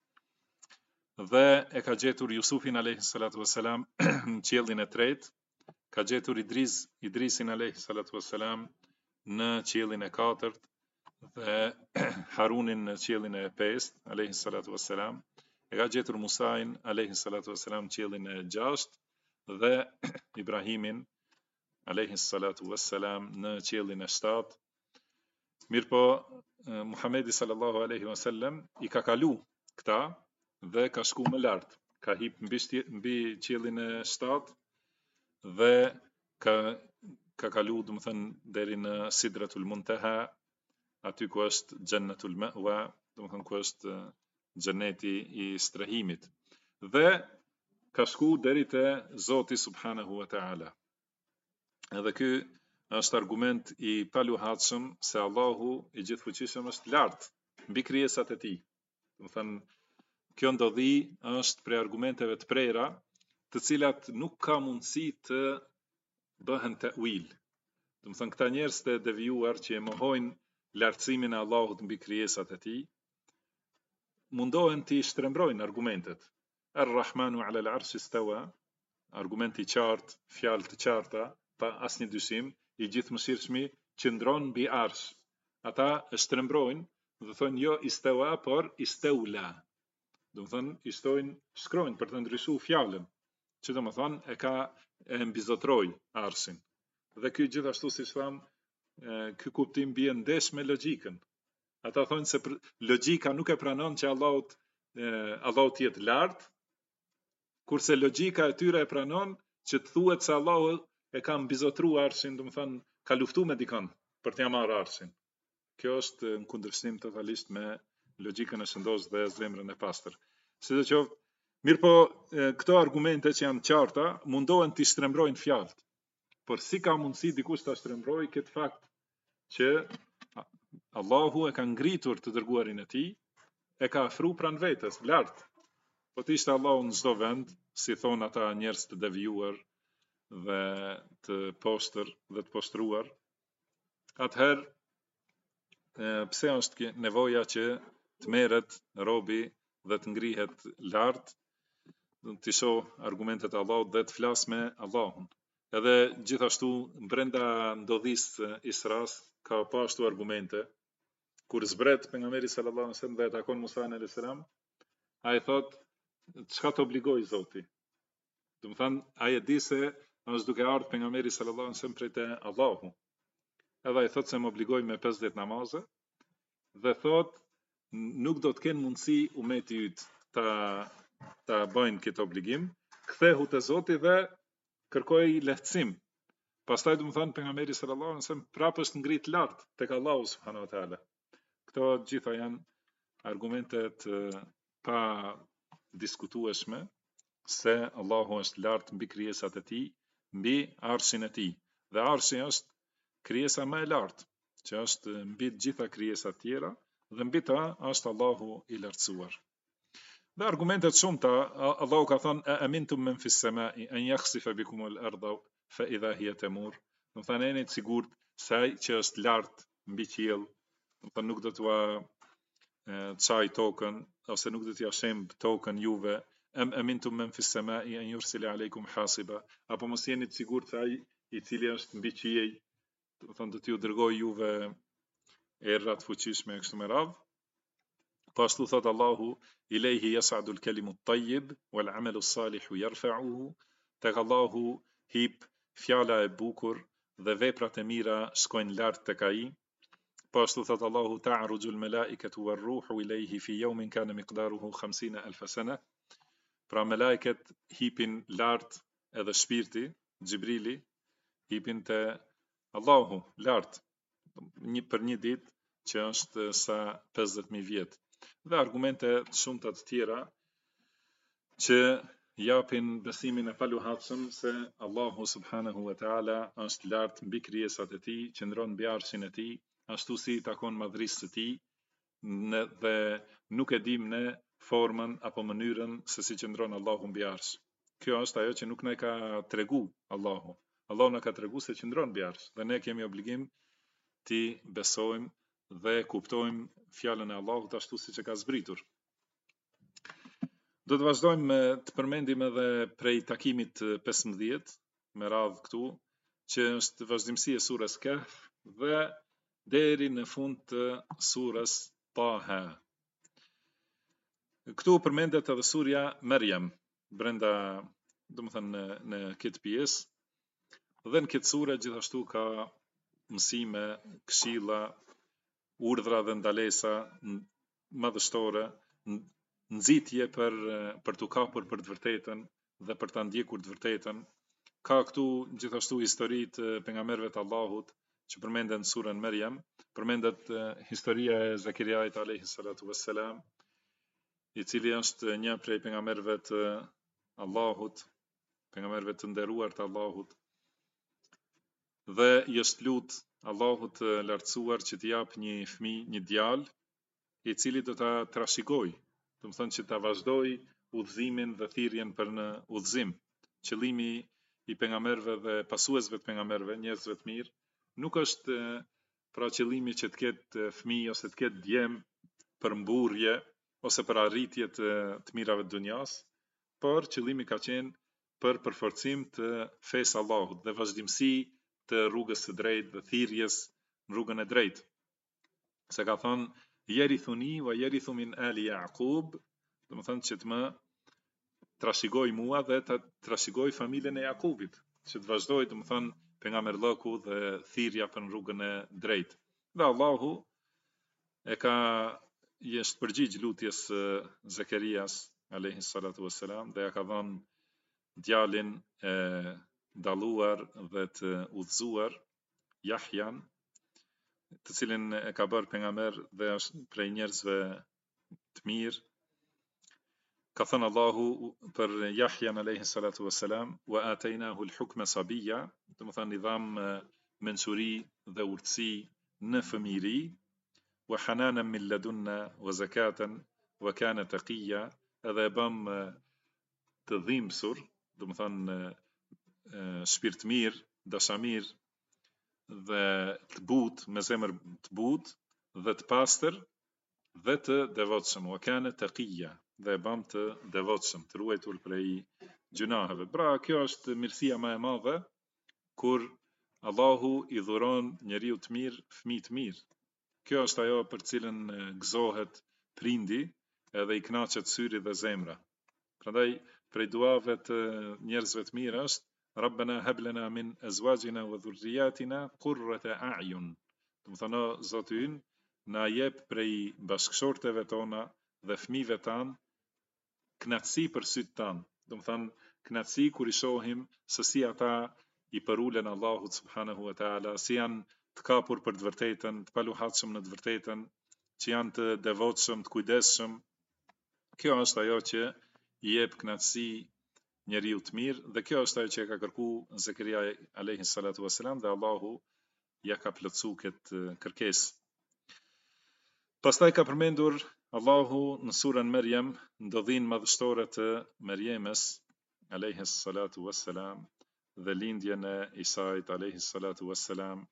Dhe e ka gjetur Jusufin alayhi salatu wassalam në qiellin e tretë, ka gjetur Idrisin alayhi salatu wassalam në qiellin e katërt dhe Harunin në qiellin e pestë alayhi salatu wassalam, e ka gjetur Musain alayhi salatu wassalam në qiellin e gjashtë dhe Ibrahimin alayhi salatu wassalam në qiellin e shtatë. Mirpo Muhamedi sallallahu alaihi wasallam i ka kalu këta dhe ka shku më lart, ka hip mbi qiellin e shtatë dhe ka kalu, domethënë, deri në Sidratul Muntaha, aty ku është Jannatul Ma'wa, domethënë ku është xheneti i strehimit, dhe ka shku deri te Zoti subhanahu wa taala. Edhe ky është argument i paluhatshëm se Allahu i gjithfuqishëm është lart mbi krijesat e tij. Domethënë, kjo ndodhi është prej argumenteve të prera, të cilat nuk ka mundësi të bëhen ta'wil. Domethënë, këta njerëz të devijuar që e mohojnë lartësimin e Allahut mbi krijesat e tij, mundohen të shtrembrojnë argumentet. Ar-Rahmanu 'ala al-'arshi istawa, argument i qartë, fjalë të qarta, pa asnjë dyshim, i gjithëmëshirshmi qëndron mbi arsh. Ata e shtrembrojnë dhe thonë jo istawa, por istaula. Domethënë, i shkrojnë për të ndryshuar fjalën, që domethënë e mbizotroi arshin. Dhe ky gjithashtu, siç tham, ky kuptim bie ndesh me logjikën. Ata thonë se logjika nuk e pranon që Allahu të jetë lart, kurse logjika e tyre e pranon që të thuhet se Allahu e ka mbizotruar arshin, domethënë ka luftuar me dikon për t'ia marrë arshin. Kjo është në kundërshtim totalisht me logjikën e shëndosh dhe zemrën e pastër. Sidoqoftë, mirëpo këto argumente që janë qarta mundohen të shtrembrojnë fjalët. Por si ka mundësi dikush ta shtrembrojë këtë fakt që Allahu e ka ngritur të dërguarin e tij, e ka afruar pranë vetes, lart. Po të ishte Allahu në çdo vend, si thon ata njerëz të devijuar dhe të poshtër dhe të poshtruar, atëherë pse është nevoja që të merret robi dhe të ngrihet lart, të shoh argumentet e Allahut dhe të flas me Allahun. Edhe gjithashtu brenda ndodhisë Isras ka pashtu argumente. Kur zbret pejgamberi sallallahu alaihi wasallam dhe e takon Musa alayhis salam, ai thot, çka të obligoj Zoti? Domethënë, ai e di se është duke ardhur pejgamberi sallallahu alaihi wasallam prej te Allahu. Edhe ai thot se më obligoj me 50 namaze dhe thot nuk do të kenë mundësi umeti yt ta bëjnë këtë obligim, kthehu te Zoti dhe kërkoj lehtësim. Pastaj do të thonë pejgamberi sallallahu alaihi wasallam prapë është ngrit lart tek Allahu subhanahu wa taala. Këto gjitha janë argumentet pa diskutueshme se Allahu është lart mbi krijesat e tij, mbi arshin e tij. Dhe arshi është krijesa më e lartë, që është mbi të gjitha krijesat tjera dhe mbi ta është Allahu i lartësuar. Dhe argumentet shumëta, Allahu ka thënë a amintum men fis samai an yakhsifa bikum al-ardha fa idha hiya tamur. Do thënë jeni të sigurt se ai që është lart mbi qiell, do thënë nuk do t'ua çaj tokën ose nuk do t'ia shemb tokën juve. Am amintum men fis samai an yursila aleikum hasiba. Apo mos jeni të sigurt se ai i cili është mbi qiell, do thënë do t'ju dërgoj juve erra të fuqishme kështu me radhë. Po ashtu thot Allahu ilayhi yas'adu al-kalimu at-tayyib wal-'amalu as-salihu yarfa'uhu. Tek Allahu hip fjala e bukur dhe veprat e mira shkojnë lart tek ai. Po ashtu thot Allahu ta'ruju al-malaikatu war-ruhu ilayhi fi yawmin kana miqdaruhu 50,000 sana. Pra melaiket hipin lart edhe shpirti, Xhibrili hipin te Allahu lart për një ditë që është sa 50,000 vjet. Dhe argumente shumëta të tjera që japin besimin e paluhatshëm se Allahu subhanahu wa taala është lart mbi krijesat e tij, qëndron mbi arshin e tij, ashtu si i takon madhrisë së tij, dhe nuk e dim ne formën apo mënyrën se si qëndron Allahu mbi arsh. Kjo është ajo që nuk na ka tregu Allahu. Allahu na ka tregu se qëndron mbi arsh dhe ne kemi obligim ti besojmë dhe kuptojmë fjalën e Allahut ashtu siç e ka zbritur. Do të vazhdojmë të përmendim edhe prej takimit 15 me radhë këtu, që është vazhdimsi e surës Kahf dhe deri në fund të surës Taha. Këtu përmendet edhe surja Maryam brenda, domethënë në këtë pjesë, dhe në këtë sure gjithashtu ka mësime, këshilla, urdhra dhe ndalesa madhështore, nxitje për të kapur për të vërtetën dhe për ta ndjekur të vërtetën. Ka këtu gjithashtu historitë pejgamberëve të Allahut që përmenden në surën Maryam, përmendet historia e Zakariait alayhi salatu wassalam, i cili është një prej pejgamberëve të Allahut, pejgamberëve të nderuar të Allahut, dhe i është lut Allahut të lartësuar që t'i jap një fëmijë, një djalë, i cili do ta trashëgojë, do të thonë që ta vazhdoi udhëzimin dhe thirrjen për në udhëzim. Qëllimi i pejgamberëve dhe pasuesve të pejgamberëve, njerëzve të mirë, nuk është pra qëllimi që të ketë fëmijë ose të ketë djem për mburrje ose për arritje të mirave të dunjas, por qëllimi ka qenë për përforcim të fesë Allahut dhe vazhdimsi të rrugës së drejtë dhe thirrjes në rrugën e drejtë. Se ka thonë yerithuni wa yerithu min ali Yaqub, do të thonë që të më trashëgoj mua dhe të trashëgoj familjen e Jakubit, që të vazhdoj, do të thonë, pejgamberllëku dhe thirrja për rrugën e drejtë. Dhe Allahu i është përgjigj lutjes Zakarias alayhi salatu wassalam dhe ja ka dhënë djalin e dalluar dhe të udhëzuar, Jahjan, të cilin e ka bërë pejgamber dhe është prej njerëzve të mirë. Ka thënë Allahu për Jahjan alayhi salatu wassalam, wa ataynahu al-hukma sabiyya, do të thonë i dham mençuri dhe urtësi në fëmijëri, wa hananan min ladunna wa zakatan wa kana taqiyya, edhe e bëm të dhimbsur, do të thonë shpirt mirë, dashamir dhe të butë, me zemër të butë dhe të pastër dhe të devotshëm, wa kana taqiyya, dhe e bëm të devotshëm, të ruajtur prej gjunaheve. Pra, kjo është mirësia më e madhe kur Allahu i dhuron njeriu të mirë, fëmijë të mirë. Kjo është ajo për cilën gëzohet prindi edhe i kënaqet syri dhe zemra. Prandaj prej duave të njerëzve të mirë është Rabbana hab lana min azwajina wa dhurriyyatina qurrata a'yun. Do të thonë Zoti ynë na jep prej bashkëshorteve tona dhe fëmijëve tan kënaqësi për sytë tan. Do të thonë kënaqësi kur i shohim se si ata i përulen Allahut subhanahu wa taala, si janë të kapur për të vërtetën, të paluhatshëm në të vërtetën, që janë të devotshëm, të kujdesshëm. Kjo është ajo që i jep kënaqësi njeriu të mirë, dhe kjo është ajo që e ka kërku Zakaria alayhi salatu wassalam, dhe Allahu ja ka plotësu këtë kërkesë. Pastaj ka përmendur Allahu në surën Maryam ndodhin madhështore të Maryamës alayhi salatu wassalam dhe lindjen e Isait alayhi salatu wassalam.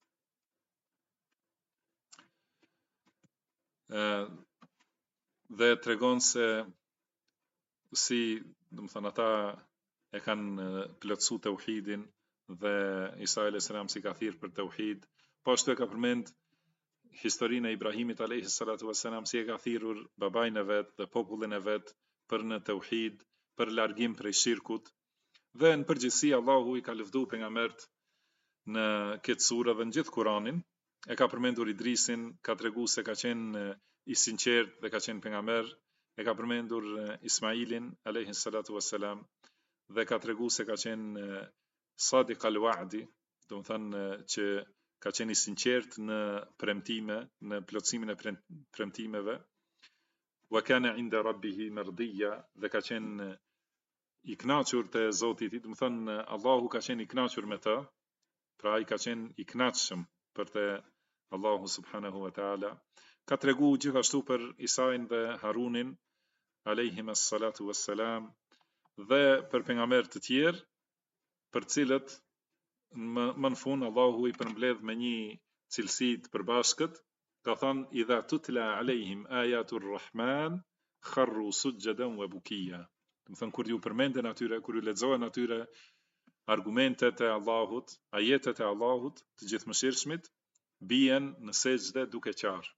Dhe tregon se si, domethënë, ata e kanë plotësu tauhidin, dhe Isa alayhis salam si ka thirrë për tauhid. Po ashtu e ka përmend historinë e Ibrahimit alayhis salatu wassalam, si e ka thirrur babain e vet dhe popullin e vet për në tauhid, për largim prej shirkut. Dhe në përgjithësi Allahu i ka lëvdu pejgambert në këtë surë dhe në gjithë Kur'anin. E ka përmendur Idrisin, ka tregu se ka qenë i sinqert dhe ka qenë pejgamber. E ka përmendur Ismailin alayhis salatu wassalam dhe ka tregu se ka qenë sadiq al-wa'di, do të thënë që ka qenë i sinqert në premtime, në plotësimin e premtimeve. Wa kana inda rabbih mardiya, dhe ka qenë i kënaqur te Zoti i tij, do të thënë Allahu ka qenë i kënaqur me ta, pra ai ka qenë i kënaqshëm për te Allahu subhanahu wa taala. Ka tregu gjithashtu për Isain dhe Harunin alayhim as-salatu was-salam, dhe për pejgamber të tjerë, për cilët më në fund Allahu i përmbledh me një cilësi të përbashkët. Ka thënë idha tutla alayhim ayatur rahman kharru sujadan wa bukiya. Do të thënë kur ju përmenden atyre, kur ju lexohen atyre argumentet e Allahut, ajetet e Allahut të gjithëmëshirshmit, bien në sejdë duke qarë.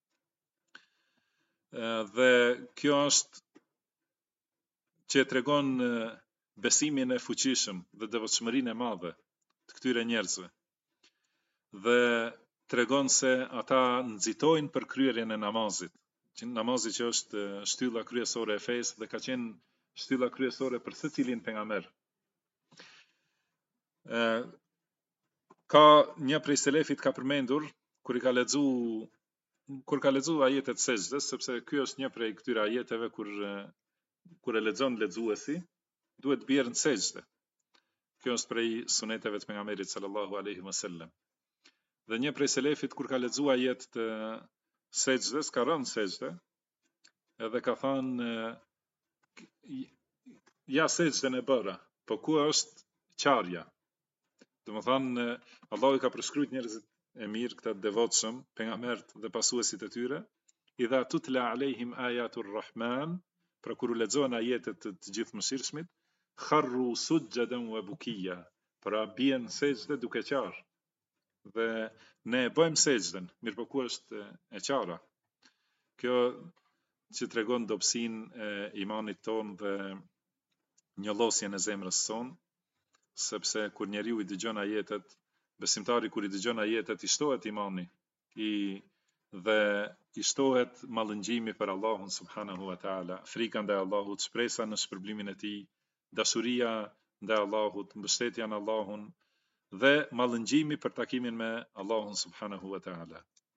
Dhe kjo është që tregon besimin e fuqishëm dhe devotshmërinë e madhe të këtyre njerëzve, dhe tregon se ata nxitojnë për kryerjen e namazit, që namazi që është shtylla kryesore e fesë dhe ka qenë shtylla kryesore për secilin pejgamber. Ka një prej selefit ka përmendur kur ka lexu ajetet sejdës, sepse ky është një prej këtyre ajeteve kur e lexon lexuesi duhet bjerë në sejdë. Kjo është prej suneteve të pejgamberit sallallahu alaihi wasallam. Dhe një prej selefit kur ka lexu ajet të sejdës, ka rënë sejdë, edhe ka thënë ja sejdën e bëra, po ku është qarja? Domethënë Allahu ka përshkruajtur njerëzit e mirë, këta devotshëm, pejgambert dhe pasuesit e tyre, idha tutla alehim ayatur rahman, pra kur u lexohen ajetet të gjithëmëshirshmit, kharru sujadan wa bukiya, pra bien sejdë duke qarë. Dhe ne bëjmë sejdën, mirë po ku është e qara? Kjo që tregon dobësinë e imanit ton dhe njollosjen e zemrës son, sepse kur njeriu i dëgjon ajetet, besimtari kur i dëgjon ajetet, i shtohet imani, dhe i shtohet mallëngjimi për Allahun subhanahu wa taala, frika ndaj Allahut, shpresa në shpërblimin e tij, dashuria ndaj Allahut, mbështetja në Allahun dhe mallëngjimi për takimin me Allahun subhanahu wa taala.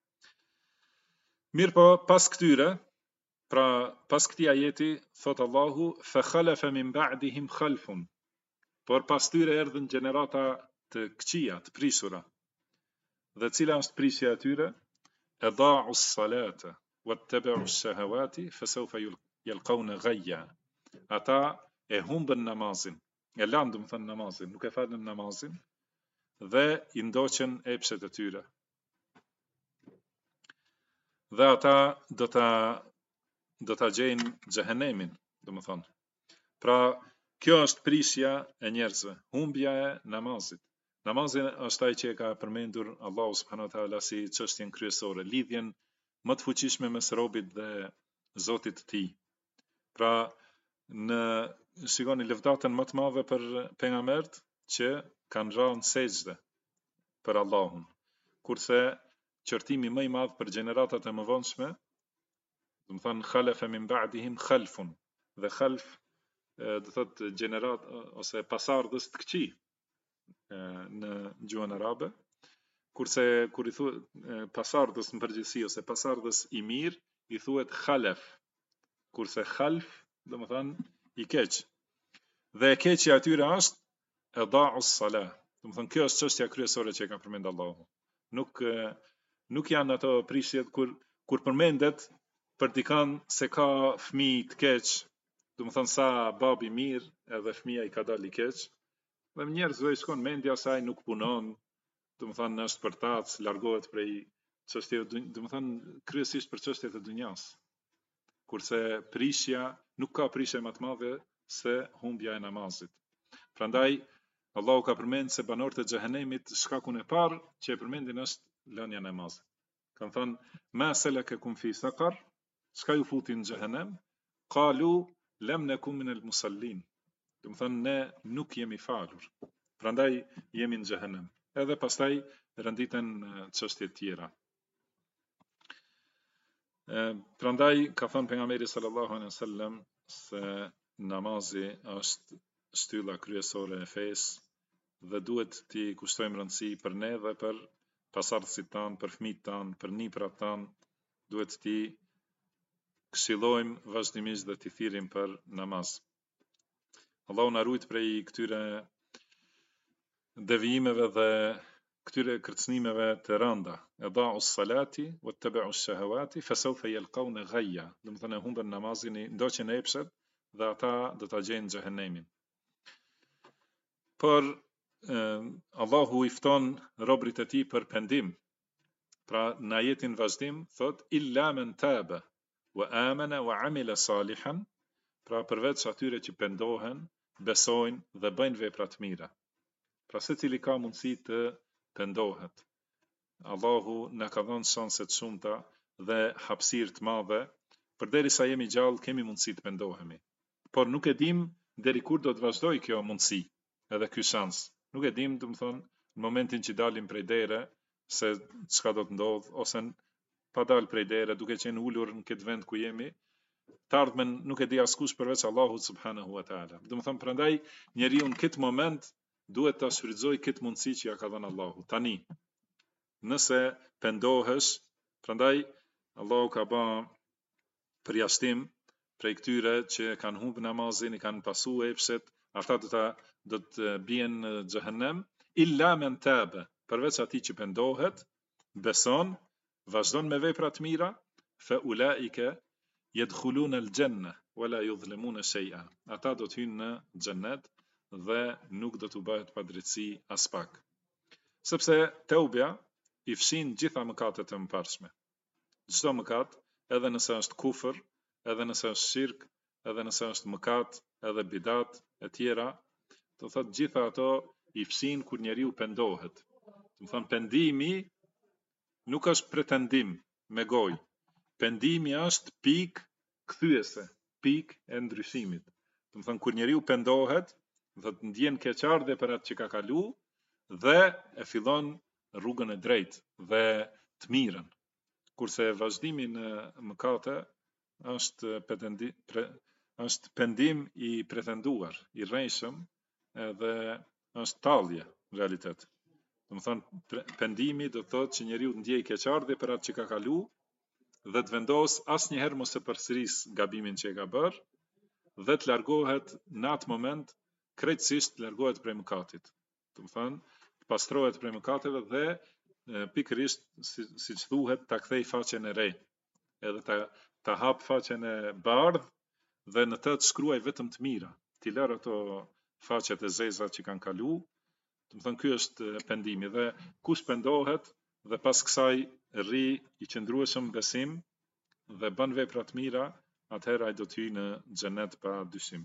Mirë po, pas këtyre, pra pas këtij ajeti, thot Allahu, fa khalafa min ba'dihim khalfun, por pas tyre erdhën gjenerata të këqija, të prishura. Dhe cila është prishja e tyre? Eda'u s-salata wattaba'u s-shahawati fasawfa yalqawna ghayya. Ata e humbën namazin, e lanë domethënë namazin, nuk e falën namazin, dhe i ndoqën epshet e tyre. Dhe ata do ta gjejnë xhehenemin, domethënë. Pra kjo është prishja e njerëzve, humbja e namazit. Namazi është ai që e ka përmendur Allahu subhanahu wa taala si çështjen kryesore, lidhjen më të fuqishme mes robit dhe Zotit të tij. Pra shikoni lëvdatën më të madhe për pejgambert që kanë rënë sejdë për Allahun, kurse qortimi më i madh për gjeneratat e mëvonshme, do të thonë khalafa min ba'dihim khalfun, dhe khalf do thotë gjenerat ose pasardhës të këqij. në gjuhën arabe, kurse kur i thuhet pasardhës në përgjithësi ose pasardhës i mirë i thuhet khalaf, kurse khalf domethënë i keq. Dhe e keqja atyre është eda'us salah. Domethënë kjo është çështja kryesore që e ka përmend Allahu. Nuk janë ato prishjet kur përmendet për dikën se ka fëmijë të keq, domethënë sa babi mirë edhe fëmia i ka dalë i keq. Dhe njerëzve i shkon mendja se ai nuk punon, domethënë është përtac, largohet prej çështjeve, domethënë kryesisht për çështjet e dunjas. Kurse prishja nuk ka prishje më të madhe se humbja e namazit. Prandaj Allahu ka përmend se banorët e xhehenemit shkakun e parë që e përmendin është lënia e namazit. Kan thënë ma salakakum fi saqar, çka ju futi në xhehenem? Qalu lam nakum min al-musallin. Domethënë ne nuk jemi falur. Prandaj jemi në xhehenem. Edhe pastaj renditen çështje tjera. Prandaj ka thënë pejgamberi sallallahu alaihi wasallam se namazi është shtylla kryesore e fesë dhe duhet t'i kushtojmë rëndësi për ne dhe për pasardhësit tanë, për fëmijët tanë, për niprat tanë, duhet t'i këshillojmë vazhdimisht dhe t'i thirrim për namaz. Allahu na ruajt prej këtyre devijimeve dhe këtyre kërcënimeve të rënda. Eda'us salati wattabi'us shahawati fasawfa yalqawna ghayya. Domethënë humbën namazin, ndoqen e epshet dhe ata do ta gjejnë xhehenemin. Por Allahu i fton robrit e tij për pendim. Pra në ajetin vazhdim thot illa men taba wa amana wa amila salihan, pra përveç atyre që pendohen, besojnë dhe bëjnë vepra të mira. Pra secili ka mundësi të pendohet. Allahu na ka dhënë shanse të shumta dhe hapësirë të mëdha, përderisa jemi gjallë kemi mundësi të pendohemi. Por nuk e dim deri kur do të vazhdoj kjo mundësi, edhe ky shans. Nuk e dim, domethënë, në momentin që dalim prej dere, se çka do të ndodh, ose pa dalë prej dere, duke qenë ulur në këtë vend ku jemi, të ardhmen nuk e di askush përveç Allahut subhanahu wa taala. Domethënë, prandaj njeriu në këtë moment duhet ta shfrytëzojë këtë mundësi që ja ka dhënë Allahu. Tani, nëse pendohesh, prandaj Allahu ka bërë përjashtim prej këtyre që kanë humbë namazin, i kanë pasu epshet, ata do të bien në xhehenem, illa men tabe, përveç atij që pendohet, beson, vazhdon me vepra të mira, fa ulaika yadkhuluna al-janna wala yudhlamuna shay'a. Ata do të hyjnë në xhennet dhe nuk do t'u bëhet padrejtësi as pak. Sepse teubja i fshin gjitha mëkatet e mëparshme. Çdo mëkat, edhe nëse është kufër, edhe nëse është shirk, edhe nëse është mëkat, edhe bidat e tjera, do thot gjitha ato i fshin kur njeriu pendohet. Do thon pendimi nuk është pretendim me gojë. Pendimi është pikë kthyese, pikë e ndryshimit. Do thon kur njeriu pendohet, do të ndjen keqardhje për atë që ka kalu dhe e fillon rrugën e drejtë dhe të mirën. Kurse vazhdimi në mëkate është pendim i pretenduar, i rrejshëm, edhe është tallje në realitet. Domethënë pendimi do të thotë që njeriu të ndjej keqardhje për atë që ka kalu dhe të vendos asnjëherë mos e përsëris gabimin që e ka bërë dhe të largohet në atë moment krejtësisht largohet prej mëkatit. Domethënë të pastrohet prej mëkateve dhe pikërisht siç thuhet ta kthej faqen e re. Edhe ta hap faqen e bardhë dhe në të shkruaj vetëm të mira. Ti larë ato faqet e zeza që kanë kalu. Domethënë ky është pendimi dhe kush pendohet dhe pas kësaj rri i qëndrueshëm besim dhe bën vepra të mira, atëherë ai do të hyjë në xhenet pa dyshim.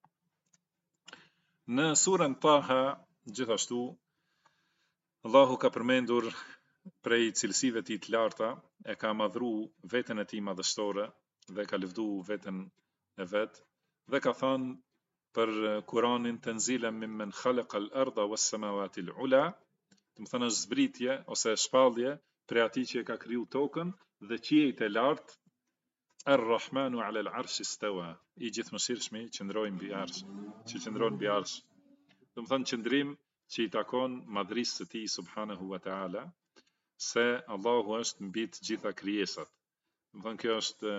Në surën Taha gjithashtu Allahu ka përmendur prej cilësive të tij të larta, e ka madhru veten e tij madhështore dhe ka lëvdu veten e vet dhe ka thënë për Kur'anin tanzilan mimmen khalaqa al-ardha was-samawati al-ula, do të thonë zbritje ose shpallje për atij që ka kriju tokën dhe qiejt e lartë. Ar-Rahmanu 'ala al-'arshi istawa, i gjithëmshirshmi qëndron mbi arsh, që qëndron mbi arsh. Do të thonë qëndrim që i takon madhrisë së tij subhanahu wa taala, se Allahu është mbi të gjitha krijesat. Do të thonë kjo është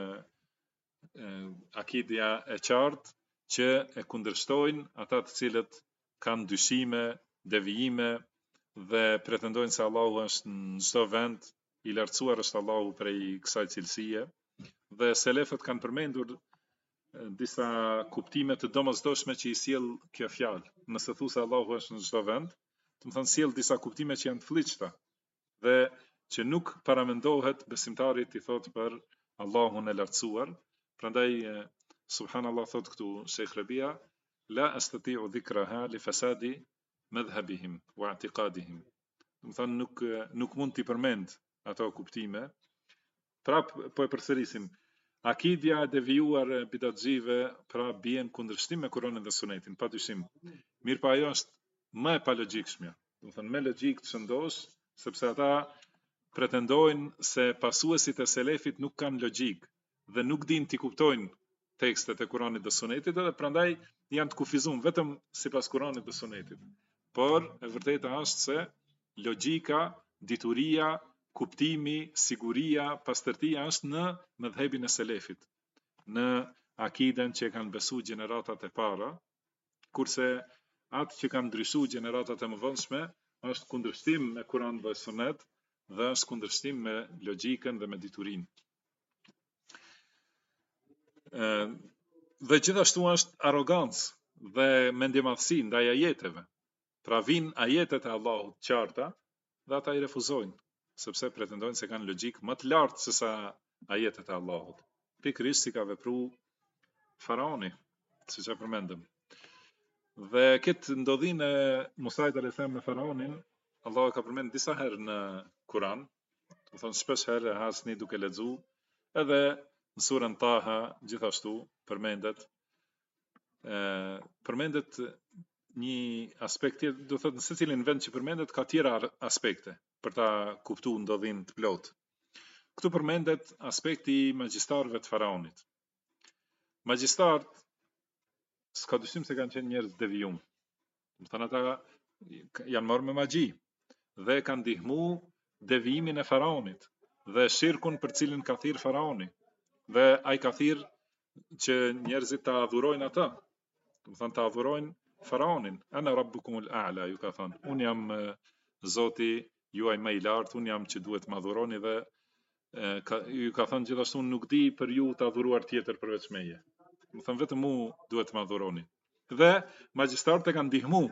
akidja e qartë që e kundërshtojnë ata të cilët kanë dyshime, devijime dhe pretendojnë se Allahu është në çdo vend, i lartësuar është Allahu prej kësaj cilësie, dhe selefët kanë përmendur disa kuptime të domosdoshme që i sjell kjo fjalë. Nëse thu se Allahu është në çdo vend, do të thonë sjell disa kuptime që janë të fllixta dhe që nuk paramendohet besimtarit i thot për Allahun e lartësuar. Prandaj subhanallahu thot këtu Sheikh Rabia, la astati'u dhikraha li fasadi madhhabihim wa i'tiqadihim. Do të thonë nuk mund t'i përmend ato kuptime. Prap po e përsërisim. Akidja e devijuar e bidatxive pra bien kundërshtim me Kur'anin dhe Sunetin, padyshim. Mirë, pa ajo është më e palogjikshme. Do të thënë me logjik të shëndosh, sepse ata pretendojnë se pasuesit e selefit nuk kanë logjik dhe nuk dinë t'i kuptojnë tekstet e Kur'anit dhe Sunetit, dhe prandaj janë të kufizuar vetëm sipas Kur'anit dhe Sunetit. Por e vërteta është se logjika, dituria, kuptimi, siguria, pastërtia është në mëdhëbin e selefit, në akiden që kanë besu gjeneratat e para, kurse atë që kanë ndryshuar gjeneratat e mëvonshme është kundërshtim me Kur'an dhe Sunet dhe është kundërshtim me logjikën dhe me diturinë. Dhe gjithashtu është arrogancë dhe mendjemadhësi ndaj ajeteve. Pra vinë ajetet e Allahut qarta dhe ata i refuzojnë, sepse pretendojnë se kanë logjik më të lartë se sa ajetet e Allahut. Pikërisht si ka vepruar Faraoni, siç e përmendëm. Dhe këtë ndodhinë e Musait alayhis salam me Faraonin, Allahu ka përmendur disa herë në Kur'an, do thonë shpesh herë e hasni duke lexuar, edhe në surën Taha gjithashtu përmendet një aspekt tjetër, do thotë në secilin vend që përmendet ka tjera aspekte për ta kuptuar ndodhinë të plotë. Këtu përmendet aspekti i magjistarëve të Faraonit. Magjistarët s'ka dyshim se kanë qenë njerëz devijum. Do thonë ata janë marrë me magji dhe kanë ndihmuar devijimin e Faraonit dhe shirkun për cilin ka thirr Faraoni. Dhe ai ka thirr që njerëzit ta adhurojnë ata. Do thonë ta adhurojnë Faraonin. Ana rabbukumul a'la, ju ka thënë. Unë jam Zoti juaj më i lartë, unë jam që duhet më adhuroni, dhe ju ka thënë gjithashtu unë nuk di për ju të adhuruar tjetër përveç meje. Do thënë vetëm mu duhet më adhuroni. Dhe magjistarët e kanë ndihmuar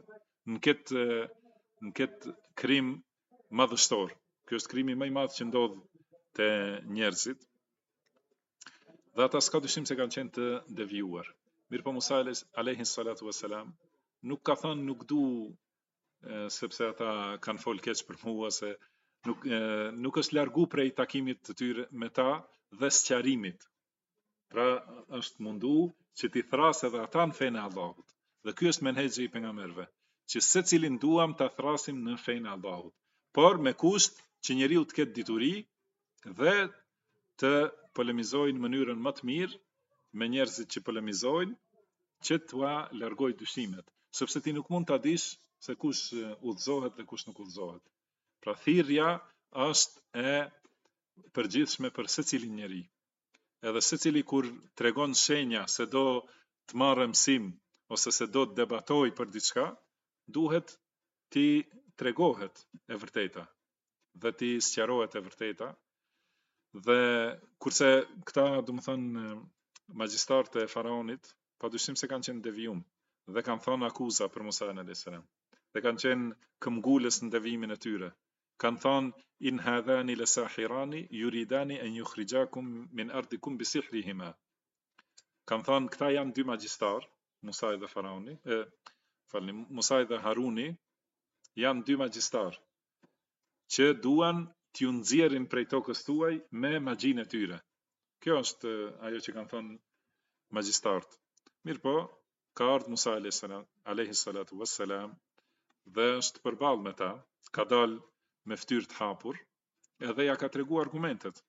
në këtë krim madhështor. Ky është krimi më i madh që ndodh te njerëzit. Dhe ata s'ka dyshim se kanë qenë të devijuar. Mirë po Musa alayhi salatu wassalam nuk ka thënë nuk du sepse ata kanë fol keq për mua, se nuk është largu prej takimit të tyre me ta dhe sqarimit. Pra është mundu që t'i thrasë edhe ata në fenë e Allahut. Dhe ky është menhexhi i pejgamberëve, që secilin duam ta thrasim në fenë e Allahut, por me kusht që njeriu të ketë dituri dhe të polemizojnë në mënyrën më të mirë me njerëzit që polemizojnë, që t'ua largoj dyshimet, sepse ti nuk mund ta dish se kush udhëzohet dhe kush nuk udhëzohet. Pra thirrja është e përgjithshme për secilin njeri. Edhe secili kur tregon shenja se do të marrë mësim ose se do të debatoj për diçka, duhet ti tregohet e vërteta dhe ti sqarohet e vërteta. Dhe kurse këta, do të thënë, magjistarët e Faraonit, padyshim se kanë qenë devijum dhe kanë thënë akuza për Musa alayhis salam. Dhe kanë qenë këmbgulës në devijimin e tyre. Kanë thënë in hadhani lasahirani yuridani an yukhrijakum min ardikum bisihrihima. Kanë thënë këta janë dy magjistar, Musa dhe Faraoni, Musa dhe Haruni janë dy magjistar që duan t'ju nxjerrin prej tokës tuaj me magjinë e tyre. Kjo është ajo që kanë thënë magjistarët. Mirë po, ka ardhur Musa alayhi salatu wassalam dhe është përballë me ta, ka dalë me fytyrë të hapur, edhe ja ka treguar argumentet.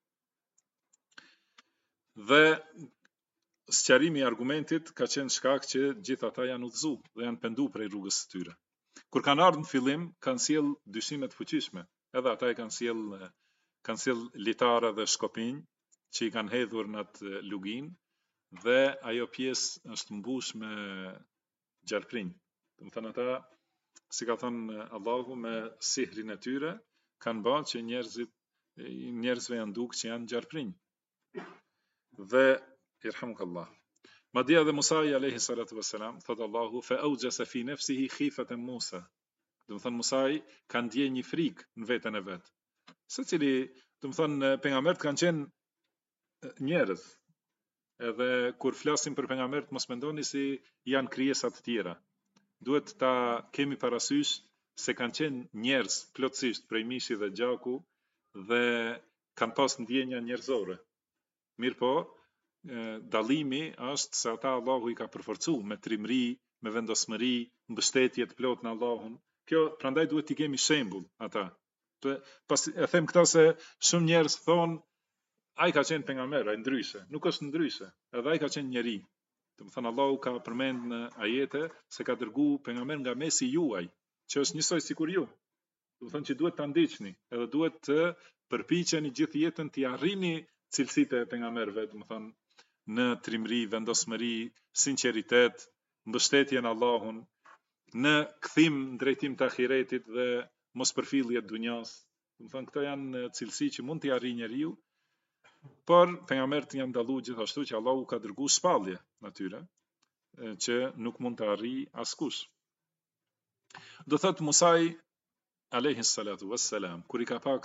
Dhe sqarimi i argumentit ka qenë shkak që gjithë ata janë udhëzuar dhe janë penduar prej rrugës së tyre. Kur kanë ardhur në fillim, kanë sjell dyshime të fuqishme. Edhe ata e kanë sjell litara dhe shkopinj që i kanë hedhur në atë lugin dhe ajo pjesë është mbush me gjarprinj. Do të thënë ata, si ka thënë Allahu, me sihrin e tyre kanë bërë që njerëzve janë duk që janë gjarprinj. Dhe irhamukallah. Madje edhe Musa alayhi salatu wassalam, thot Allahu, fa awjasa fi nafsihi khifatan Musa. Do të thënë Musa ka ndjer një frikë në veten e vet. Secili, do të thënë pejgamberët kanë qenë njerëz. Edhe kur flasim për pejgamberët mos mendoni si janë krijesa të tjera. Duhet ta kemi parasysh se kanë qenë njerëz plotësisht prej mishi dhe gjaku dhe kanë pas ndjenja njerëzore. Mirë po, dallimi është se ata Allahu i ka përforcuar me trimëri, me vendosmëri, mbështetje të plotë në Allahun. Kjo prandaj duhet t'i kemi shembull ata. Pas e them këtë se shumë njerëz thonë ai ka qenë pejgamber, ai ndryshe. Nuk është ndryshe, edhe ai ka qenë njeri. Do të thënë Allahu ka përmend në ajete se ka dërguar pejgamber nga mesi juaj, që është njësoj sikur ju. Do të thënë që duhet ta ndiqni, edhe duhet të përpiqeni gjithë jetën t'i arrini cilësitë e pejgamberëve, do të thënë në trimëri, vendosmëri, sinqeritet, mbështetje në Allahun, në kthim në drejtim të ahiretit dhe mos përfillje të dunjas. Do të thënë këto janë cilësi që mund t'i arrijë njeriu, por pejgamberët janë dalluar gjithashtu që Allahu ka dërguar shpallje natyre që nuk mund të arrijë askush. Do thot Musa alayhi salatu wassalam, kur i ka pa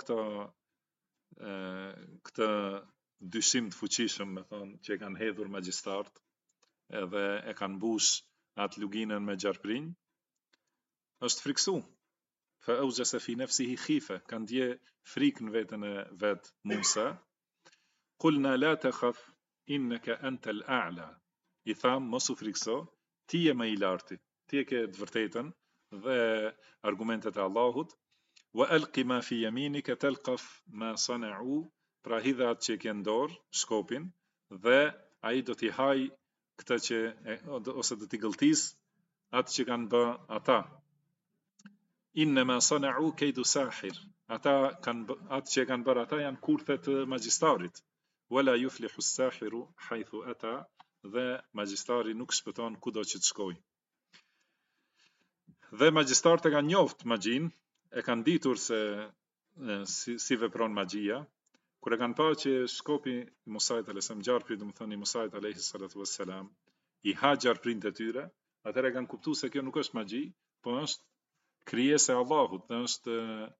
këtë dyshim të fuqishëm, me thonë, që e kanë hedhur magjistarët edhe e kanë mbush atë luginën me gjarprinj, është friksu. Fa awjasa fi nafsihi khifa, kanë ndje frikë në veten e vet Musa. Qulna la takhaf innaka anta al-a'la. I tham mos u frikso, ti je më i larti, ti e ke të vërtetën dhe argumentet e Allahut. Wa alqi ma fi yaminika talqaf ma sana'u. Pra hidhe atë që ke në dorë, shkopin, dhe ai do t'i haj këtë që ose do t'i gëlltis atë që kanë bë ata. Innama sana'u kaydu sahir. Atë që kanë bërë ata janë kurthe të magjistarit. Wala yuflihu as-sahiru haythu ata, dhe magjistari nuk shpëton kudo që të shkojë. Dhe magjistarët e kanë njoftë magjin, e kanë ditur se si vepron magjia. Kur e kanë pa që shkopi Musait alayhissalam, gjarpri, do të thënë Musait alayhi salatu wassalam, i ha gjarprinjt e tyre, atëherë kanë kuptuar se kjo nuk është magji, po është krijesa e Allahut, dhe është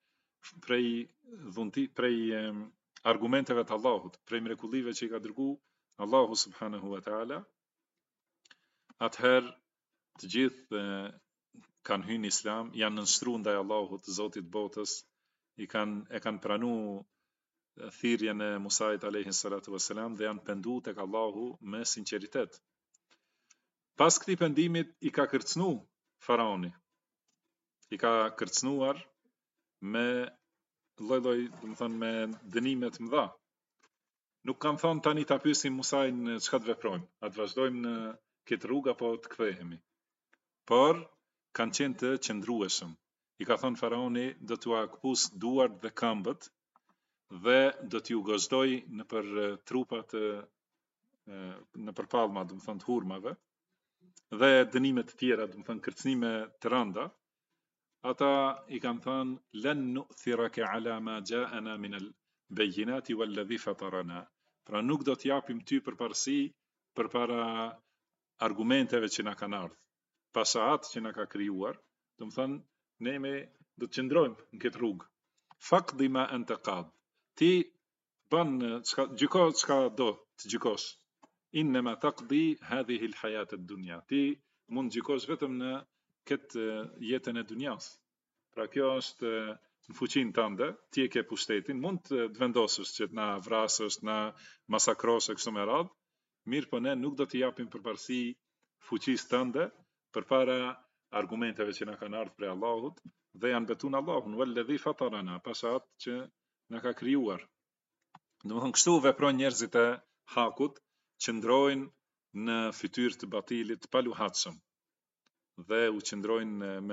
prej argumenteve të Allahut, prej mrekullive që i ka dërguar Allahu subhanahu wa taala. Atëherë të gjithë kanë hyrë në Islam, janë nënshtruar ndaj Allahut, Zotit botës, e kanë pranuar thirrjen e Musait alayhi salatu wassalam dhe janë penduar tek Allahu me sinqeritet. Pas këtij pendimit i ka kërcënuar faraoni. I ka kërcënuar me lloj-lloj, do të thënë me dënime të mëdha. Nuk kanë thonë tani ta pyesim Musain çka të veprojmë, a të vazhdojmë në këtë rrugë apo të kthehemi. Por kanë qenë të qëndrueshëm. I ka thonë faraoni do t'ua kapus duart dhe këmbët dhe do t'ju gëzdoj në për trupat në për palma, do të thënë të hurmave, dhe dënimet të tjera, do të thënë kërcënime të rënda. Ata i kanë thënë lan nu'thiraka ala ma ja'ana min al-bayyinati walladhi fatarana. Pra nuk do t'japim ty përparësi përpara argumenteve që na kanë ardhur. Pasha atë që na ka krijuar, do të thënë ne do të qëndrojmë në këtë rrugë. Faqdi ma anta qad. Ti bën gjyko çka do të gjykosh. Innama taqdi hadhihi al-hayat ad-dunya. Ti mund gjykosh vetëm në këtë jetën e dunjas. Pra kjo është në fuqinë tënde, ti e ke pushtetin, mund të vendosësh që të na vrasësh, na masakrosh kështu me radhë, mirë po ne nuk do t'i japim përparësi fuqisë tënde përpara argumenteve që na kanë ardhur prej Allahut dhe janë betuar në Allahun, walladhi fatarana, pasha atë që na ka krijuar. Domethënë kështu veprojnë njerëzit e hakut, qëndrojnë në fytyrë të batilit, pa luhatshëm, dhe u qëndrojnë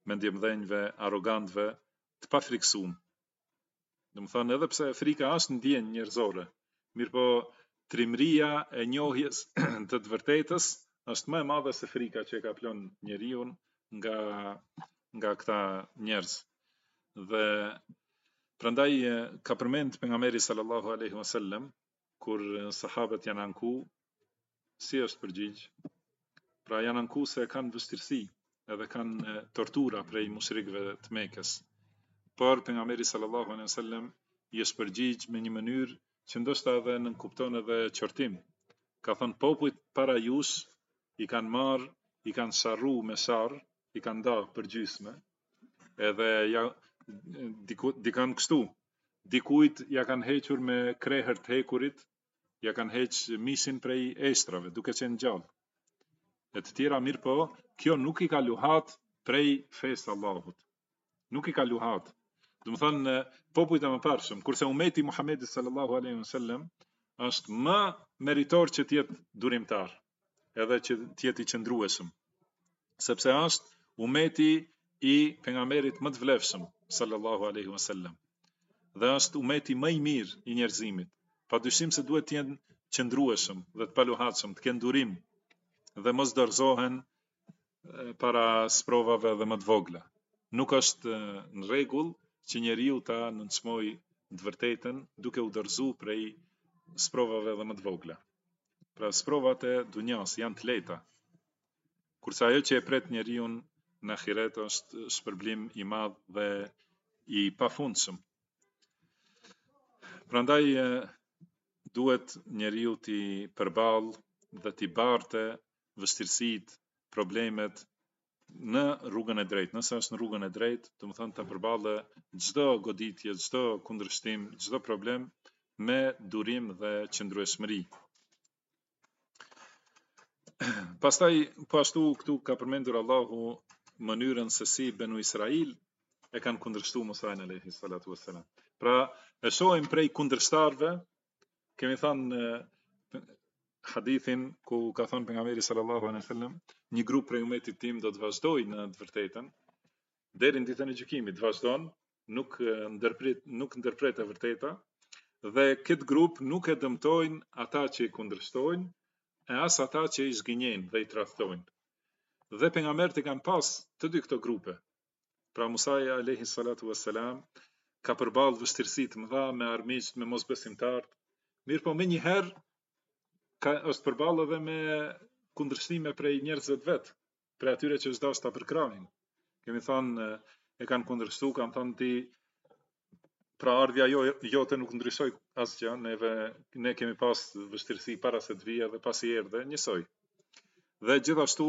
mendjemdhenjve, arrogantve, të pafriksuar. Domethënë edhe pse frika është ndjenjë njerëzore, mirëpo trimëria e njohjes të të vërtetës është më e madhe se frika që e ka plon njeriu nga këta njerëz. Dhe prandaj ka përmend pejgamberi sallallahu alaihi wasallam kur sahabët janë anku, si është përgjigj? Pra janë anku se kanë vështirësi edhe kanë tortura prej mushrikëve të Mekës. Por pejgamberi sallallahu alaihi wasallam i është përgjigj me një mënyrë që ndoshta edhe nënkupton edhe qortim. Ka thënë popujt para jush i kanë marrë, i kanë sharru me sharr, i kanë ndarë për gjysmë, edhe ja dikan kështu. Dikujt ja kanë hequr me krehër të hekurit, ja kanë heq mishin prej eshtrave, duke qenë gjallë. E të tjera mirë po, kjo nuk i ka luhat prej fesë Allahut. Nuk i ka luhat. Domethënë popujt e mëparshëm, kurse ummeti Muhamedit sallallahu alaihi wasallam është më meritor që të jetë durimtar, edhe që të jetë i qëndrueshëm, sepse është ummeti i pejgamberit më të vlefshëm sallallahu alaihi wasallam. Dhe është ummeti më i mirë i njerëzimit. Padyshim se duhet të jenë qëndrueshëm dhe të paluhatshëm, të kenë durim dhe mos dorëzohen para sprovave dhe më të vogla. Nuk është në rregull që njeriu ta nënçmoj të vërtetën duke u dorëzuar prej sprovave dhe më të vogla. Pra sprovat e dunjas janë të lehta, kurse ajo që e pret njeriu në ahiret është shpërblim i madh dhe i pafundshëm. Prandaj duhet njeriu t'i përballë dhe t'i barte vështirësitë, problemet në rrugën e drejtë. Nëse është në rrugën e drejtë, domethënë ta përballë çdo goditje, çdo kundërshtim, çdo problem me durim dhe qëndrueshmëri. Pastaj po ashtu këtu ka përmendur Allahu mënyrën se si Benu Israil e kanë kundërshtuar Musa alayhi salatu wassalam. Pra e shohim prej kundërshtarëve, kemi thënë hadithin ku ka thënë pejgamberi sallallahu alaihi wasallam, një grup prej umetit tim do të vazhdojë në të vërtetën deri në ditën e gjykimit, vazhdon, nuk ndërpret e vërteta, dhe këtë grup nuk e dëmtojnë ata që i kundërshtojnë, e as ata që i zgënjejnë dhe i tradhtojnë. Dhe pejgamberët e kanë pas të dy këto grupe. Pra Musa alayhi salatu wassalam ka përballë vështirësi të mëdha me armiqt, me mosbesimtarët, mirëpo më një herë është përballë edhe me kundërshtime prej njerëzve të vet, prej atyre që s'do ta përkrahin. Kemi thënë e kanë kundërshtuar, kanë thënë ti pra ardhja jote nuk ndryshoi asgjë, ne kemi pas vështirësi para se të vijë dhe pasi erdhe njësoj. Dhe gjithashtu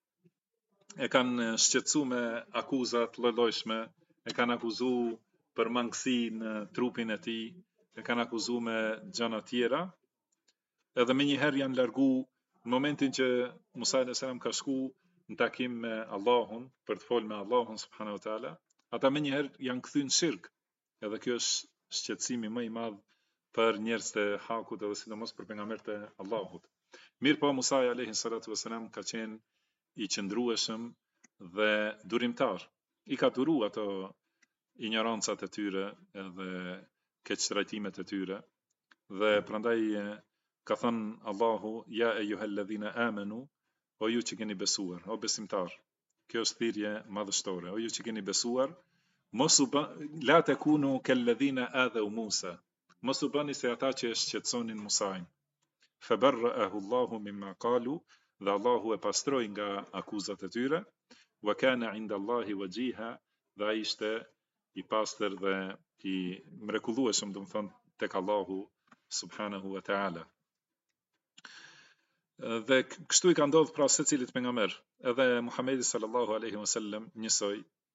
e kanë shqetësuar me akuza të lloj-llojshme, e kanë akuzuar për mangësi në trupin e tij, e kanë akuzuar me gjëra tjera. Edhe më një herë janë largu në momentin që Musa alayhis salam ka shku në takim me Allahun për të folur me Allahun subhanahu wa taala, ata më një herë janë kthyer në shirk. Edhe kjo është shqetësimi më i madh për njerëzit e hakut edhe sidomos për pejgamberët e Allahut. Mirpo Musa alayhis salatu wassalam ka qenë i qëndrueshëm dhe durimtar. I ka duru ato ignorancat e tyre edhe keqtrajtimet e tyre, dhe prandaj ka thënë Allahu, ja ejuhalladhina amanu, o ju që keni besuar, o besimtar. Kjo është thirrje madhështore. O ju që keni besuar, la takunu kalladhina adhaw Musa. Mos u bëni se ata që shqetësonin Musain. Fabarra'ahu Allahu mimma qalu, dhe Allahu e pastroi nga akuzat e tyre, wa kana 'inda Allahi wajiha, dhe ai ishte i pastër dhe i mrekullueshëm, domethënë tek Allahu subhanahu wa ta'ala. Dhe kështu i ka ndodhur pra secilit pejgamber, edhe Muhamedi sallallahu alaihi wasallam njësoj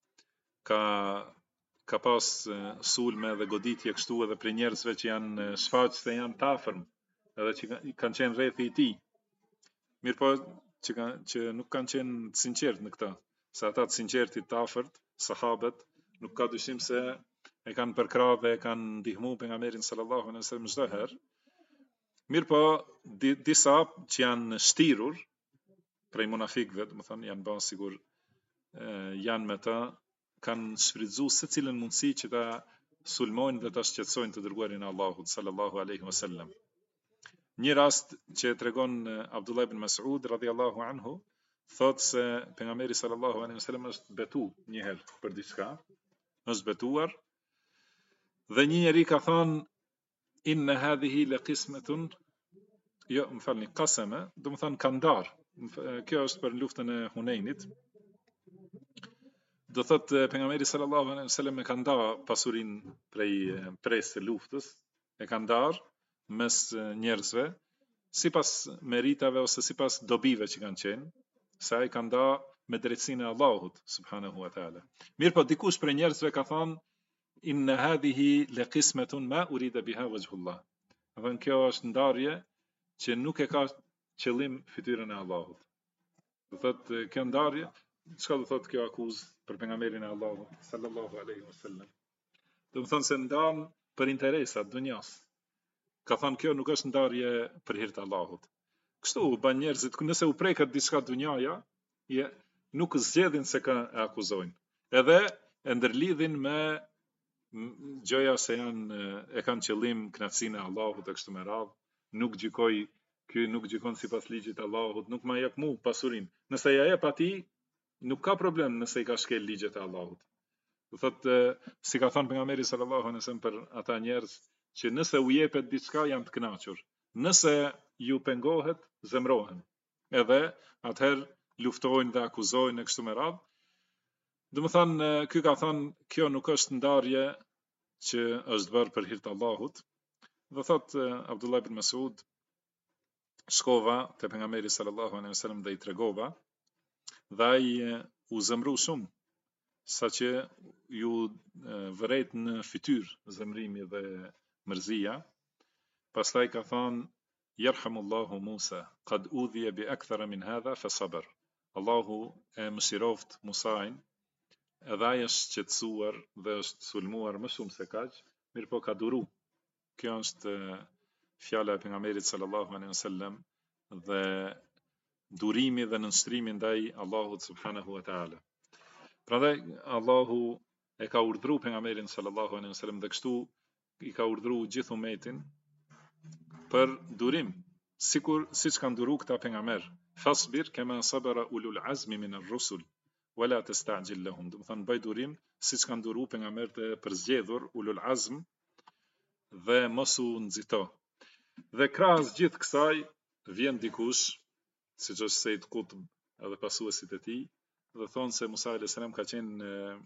ka pas sulme dhe goditje kështu edhe për njerëzve që janë shfaq se janë të afërm, edhe që kanë qenë rrethi i tij. Mirpo që nuk kanë qenë të sinqert në këtë, se ata të sinqertit të afërt, sahabët, nuk ka dyshim se e kanë përkrahë dhe e kanë ndihmuar pejgamberin sallallahu alaihi wasallam çdo herë. Mirpo disa që janë shtirur prej munafikëve, domethënë janë bën sigur janë me ta, kanë shfrytzu se cilën mundësi që ta sulmojnë dhe ta shqetësojnë të dërguarin e Allahut sallallahu alaihi wasallam. Një rast që tregon Abdullah ibn Mas'ud radhiyallahu anhu, thot se pejgamberi sallallahu alaihi wasallam është betu një herë për diçka, është betuar dhe një njeri ka thënë inna hadhihi laqismatun, jo, më falni, qasama, do të thonë kandar. Kjo është për luftën e Hunenit. Do thot pejgamberi sallallahu alaihi wasallam e ka nda pasurinë prej presë të luftës, e ka ndar mes njerëzve sipas meritave ose sipas dobive që kanë qenë, se ai ka nda me drejtsinë e Allahut subhanahu wa taala. Mirë po dikush prej njerëzve ka thënë inna hadhihi laqismatun ma urida biha wajhullah. Dhe kjo është ndarje që nuk e ka qëllim fytyrën e Allahut. Do thot kjo ndarje, çka do thot kjo akuzë për pejgamberin e Allahut sallallahu alaihi wasallam. Do të thonë se ndan për interesat dunjas. Ka thënë kjo nuk është ndarje për hir të Allahut. Kështu ban njerëzit, nëse u preket diçka dunjaja, nuk zgjedhin se ka e akuzojnë. Edhe e ndërlidhin me gjëja se e kanë qëllim kënaqësinë e Allahut e kështu me radhë, nuk gjykoj, ky nuk gjykon sipas ligjit të Allahut, nuk ma jep mu pasurinë. Nëse ja jep atij, nuk ka problem nëse i ka shkel ligjet e Allahut. Do thotë, si ka thënë pejgamberi sallallahu alaihi wasallam për ata njerëz që nëse u jepet diçka janë të kënaqur. Nëse ju pengohet, zemrohen. Edhe atëherë luftojnë dhe akuzojnë e kështu me radhë. Do të thonë, ky ka thënë kjo nuk është ndarje që është bërë për hir të Allahut. Do thotë Abdullah ibn Mas'ud, shkova te pejgamberi sallallahu alaihi wasallam dhe i tregova, dhe ai u zemru shumë, saqë ju vërejt në fytyrë zemrimi dhe mërzia. Pastaj ka thënë Yerhamullahu Musa, qad udhiya bi akthara min hadha fa sabar. Allahu e mëshiroft Musain, edhe ai është shqetësuar dhe është sulmuar më shumë se kaq, mirë po ka duru. Kjo është fjala e pejgamberit sallallahu alaihi wasallam dhe durimi dhe nënshtrimi ndaj Allahut subhanahu wa taala. Prandaj Allahu e ka urdhëruar pejgamberin sallallahu alaihi wasallam dhe kështu i ka urdhëruar gjithë umetin për durim, siç kanë duruar këta pejgamber. Fasbir kama sabara ulul azmi min ar-rusul wala tasta'jil lahum. Do të thonë bëj durim siç kanë duruar pejgamberët e përzgjedhur ulul azm dhe mos u nxito. Dhe krahas gjithë kësaj vjen dikush, siç është Said Qutb edhe pasuesit e tij, dhe thonë se Musa alayhis salam ka qenë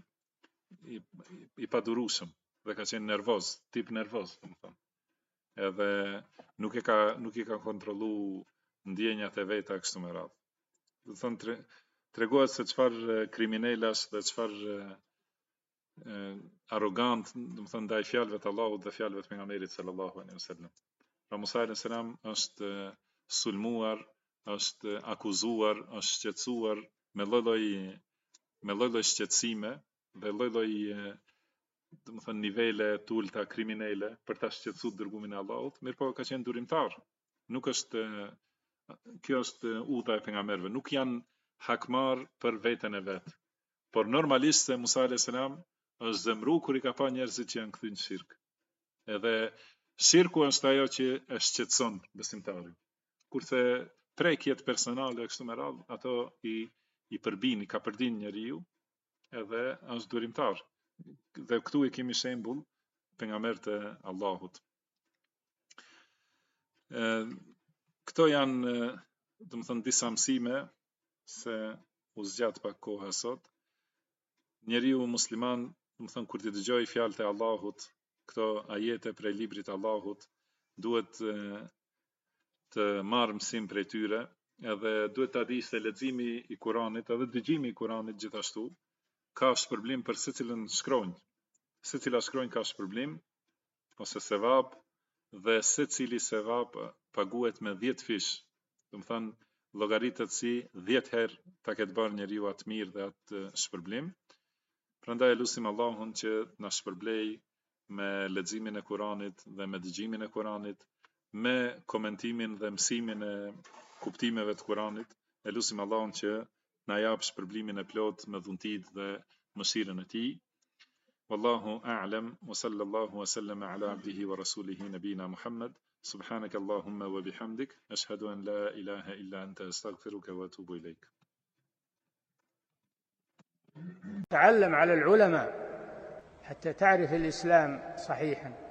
i padurueshëm dhe ka qenë nervoz, tip nervoz, domethënë. Edhe nuk i ka kontrollu ndjenjat e veta kështu me radhë. Do thonë tregohet se çfarë kriminalash dhe çfarë arrogant, domethënë ndaj fjalëve të Allahut dhe fjalëve të pejgamberit sallallahu alaihi wasallam. Pra Musa alayhis salam është sulmuar, është akuzuar, është shqetësuar me lloj-lloj shqetësime dhe lloj-lloj domethënë nivele të ulta kriminale për ta shqetësuar dërgumin e Allahut, mirëpo ka qenë durimtar. Nuk është kjo është udha e pejgamberëve, nuk janë hakmar për veten e vet. Por normalisht se Musa alayhis salam është zemru kur i ka pa njerëzit që janë kthyer në shirk. Edhe shirku është ajo që e shqetëson besimtarin. Kurse prekjet personale kështu me radhë, ato i përbin, i ka përdin njeriu, edhe është durimtar. Dhe këtu i kemi shembull pejgamberët e Allahut. Këto janë, domethënë, disa mësime se u zgjat pak koha sot. Njeriu musliman, domethënë, kur të dëgjojë fjalët e Allahut, këto ajete prej librit të Allahut, duhet të marrë mësim prej tyre, edhe duhet ta di se leximi i Kuranit edhe dëgjimi i Kuranit gjithashtu ka shpërblim për secilën shkronjë. Secila shkronjë ka shpërblim ose sevap, dhe secili sevap paguhet me 10 fish. Domethënë llogaritet si 10 herë ta ketë bërë njeriu atë mirë dhe atë shpërblim. Prandaj lutim Allahun që na shpërblej me leximin e Kuranit dhe me dëgjimin e Kuranit, me komentimin dhe mësimin e kuptimeve të Kuranit. Lutim Allahun që na japësh shpërblimin e plot me dhuntit dhe mëshirën e tij. Wallahu a'lam wa sallallahu wa sallama ala abdihi wa rasulihi nabina Muhammad. Subhanaka Allahumma wa bihamdik ashhadu an la ilaha illa anta astaghfiruka wa atubu ilayk.
تعلم على العلماء حتى تعرف الإسلام صحيحا.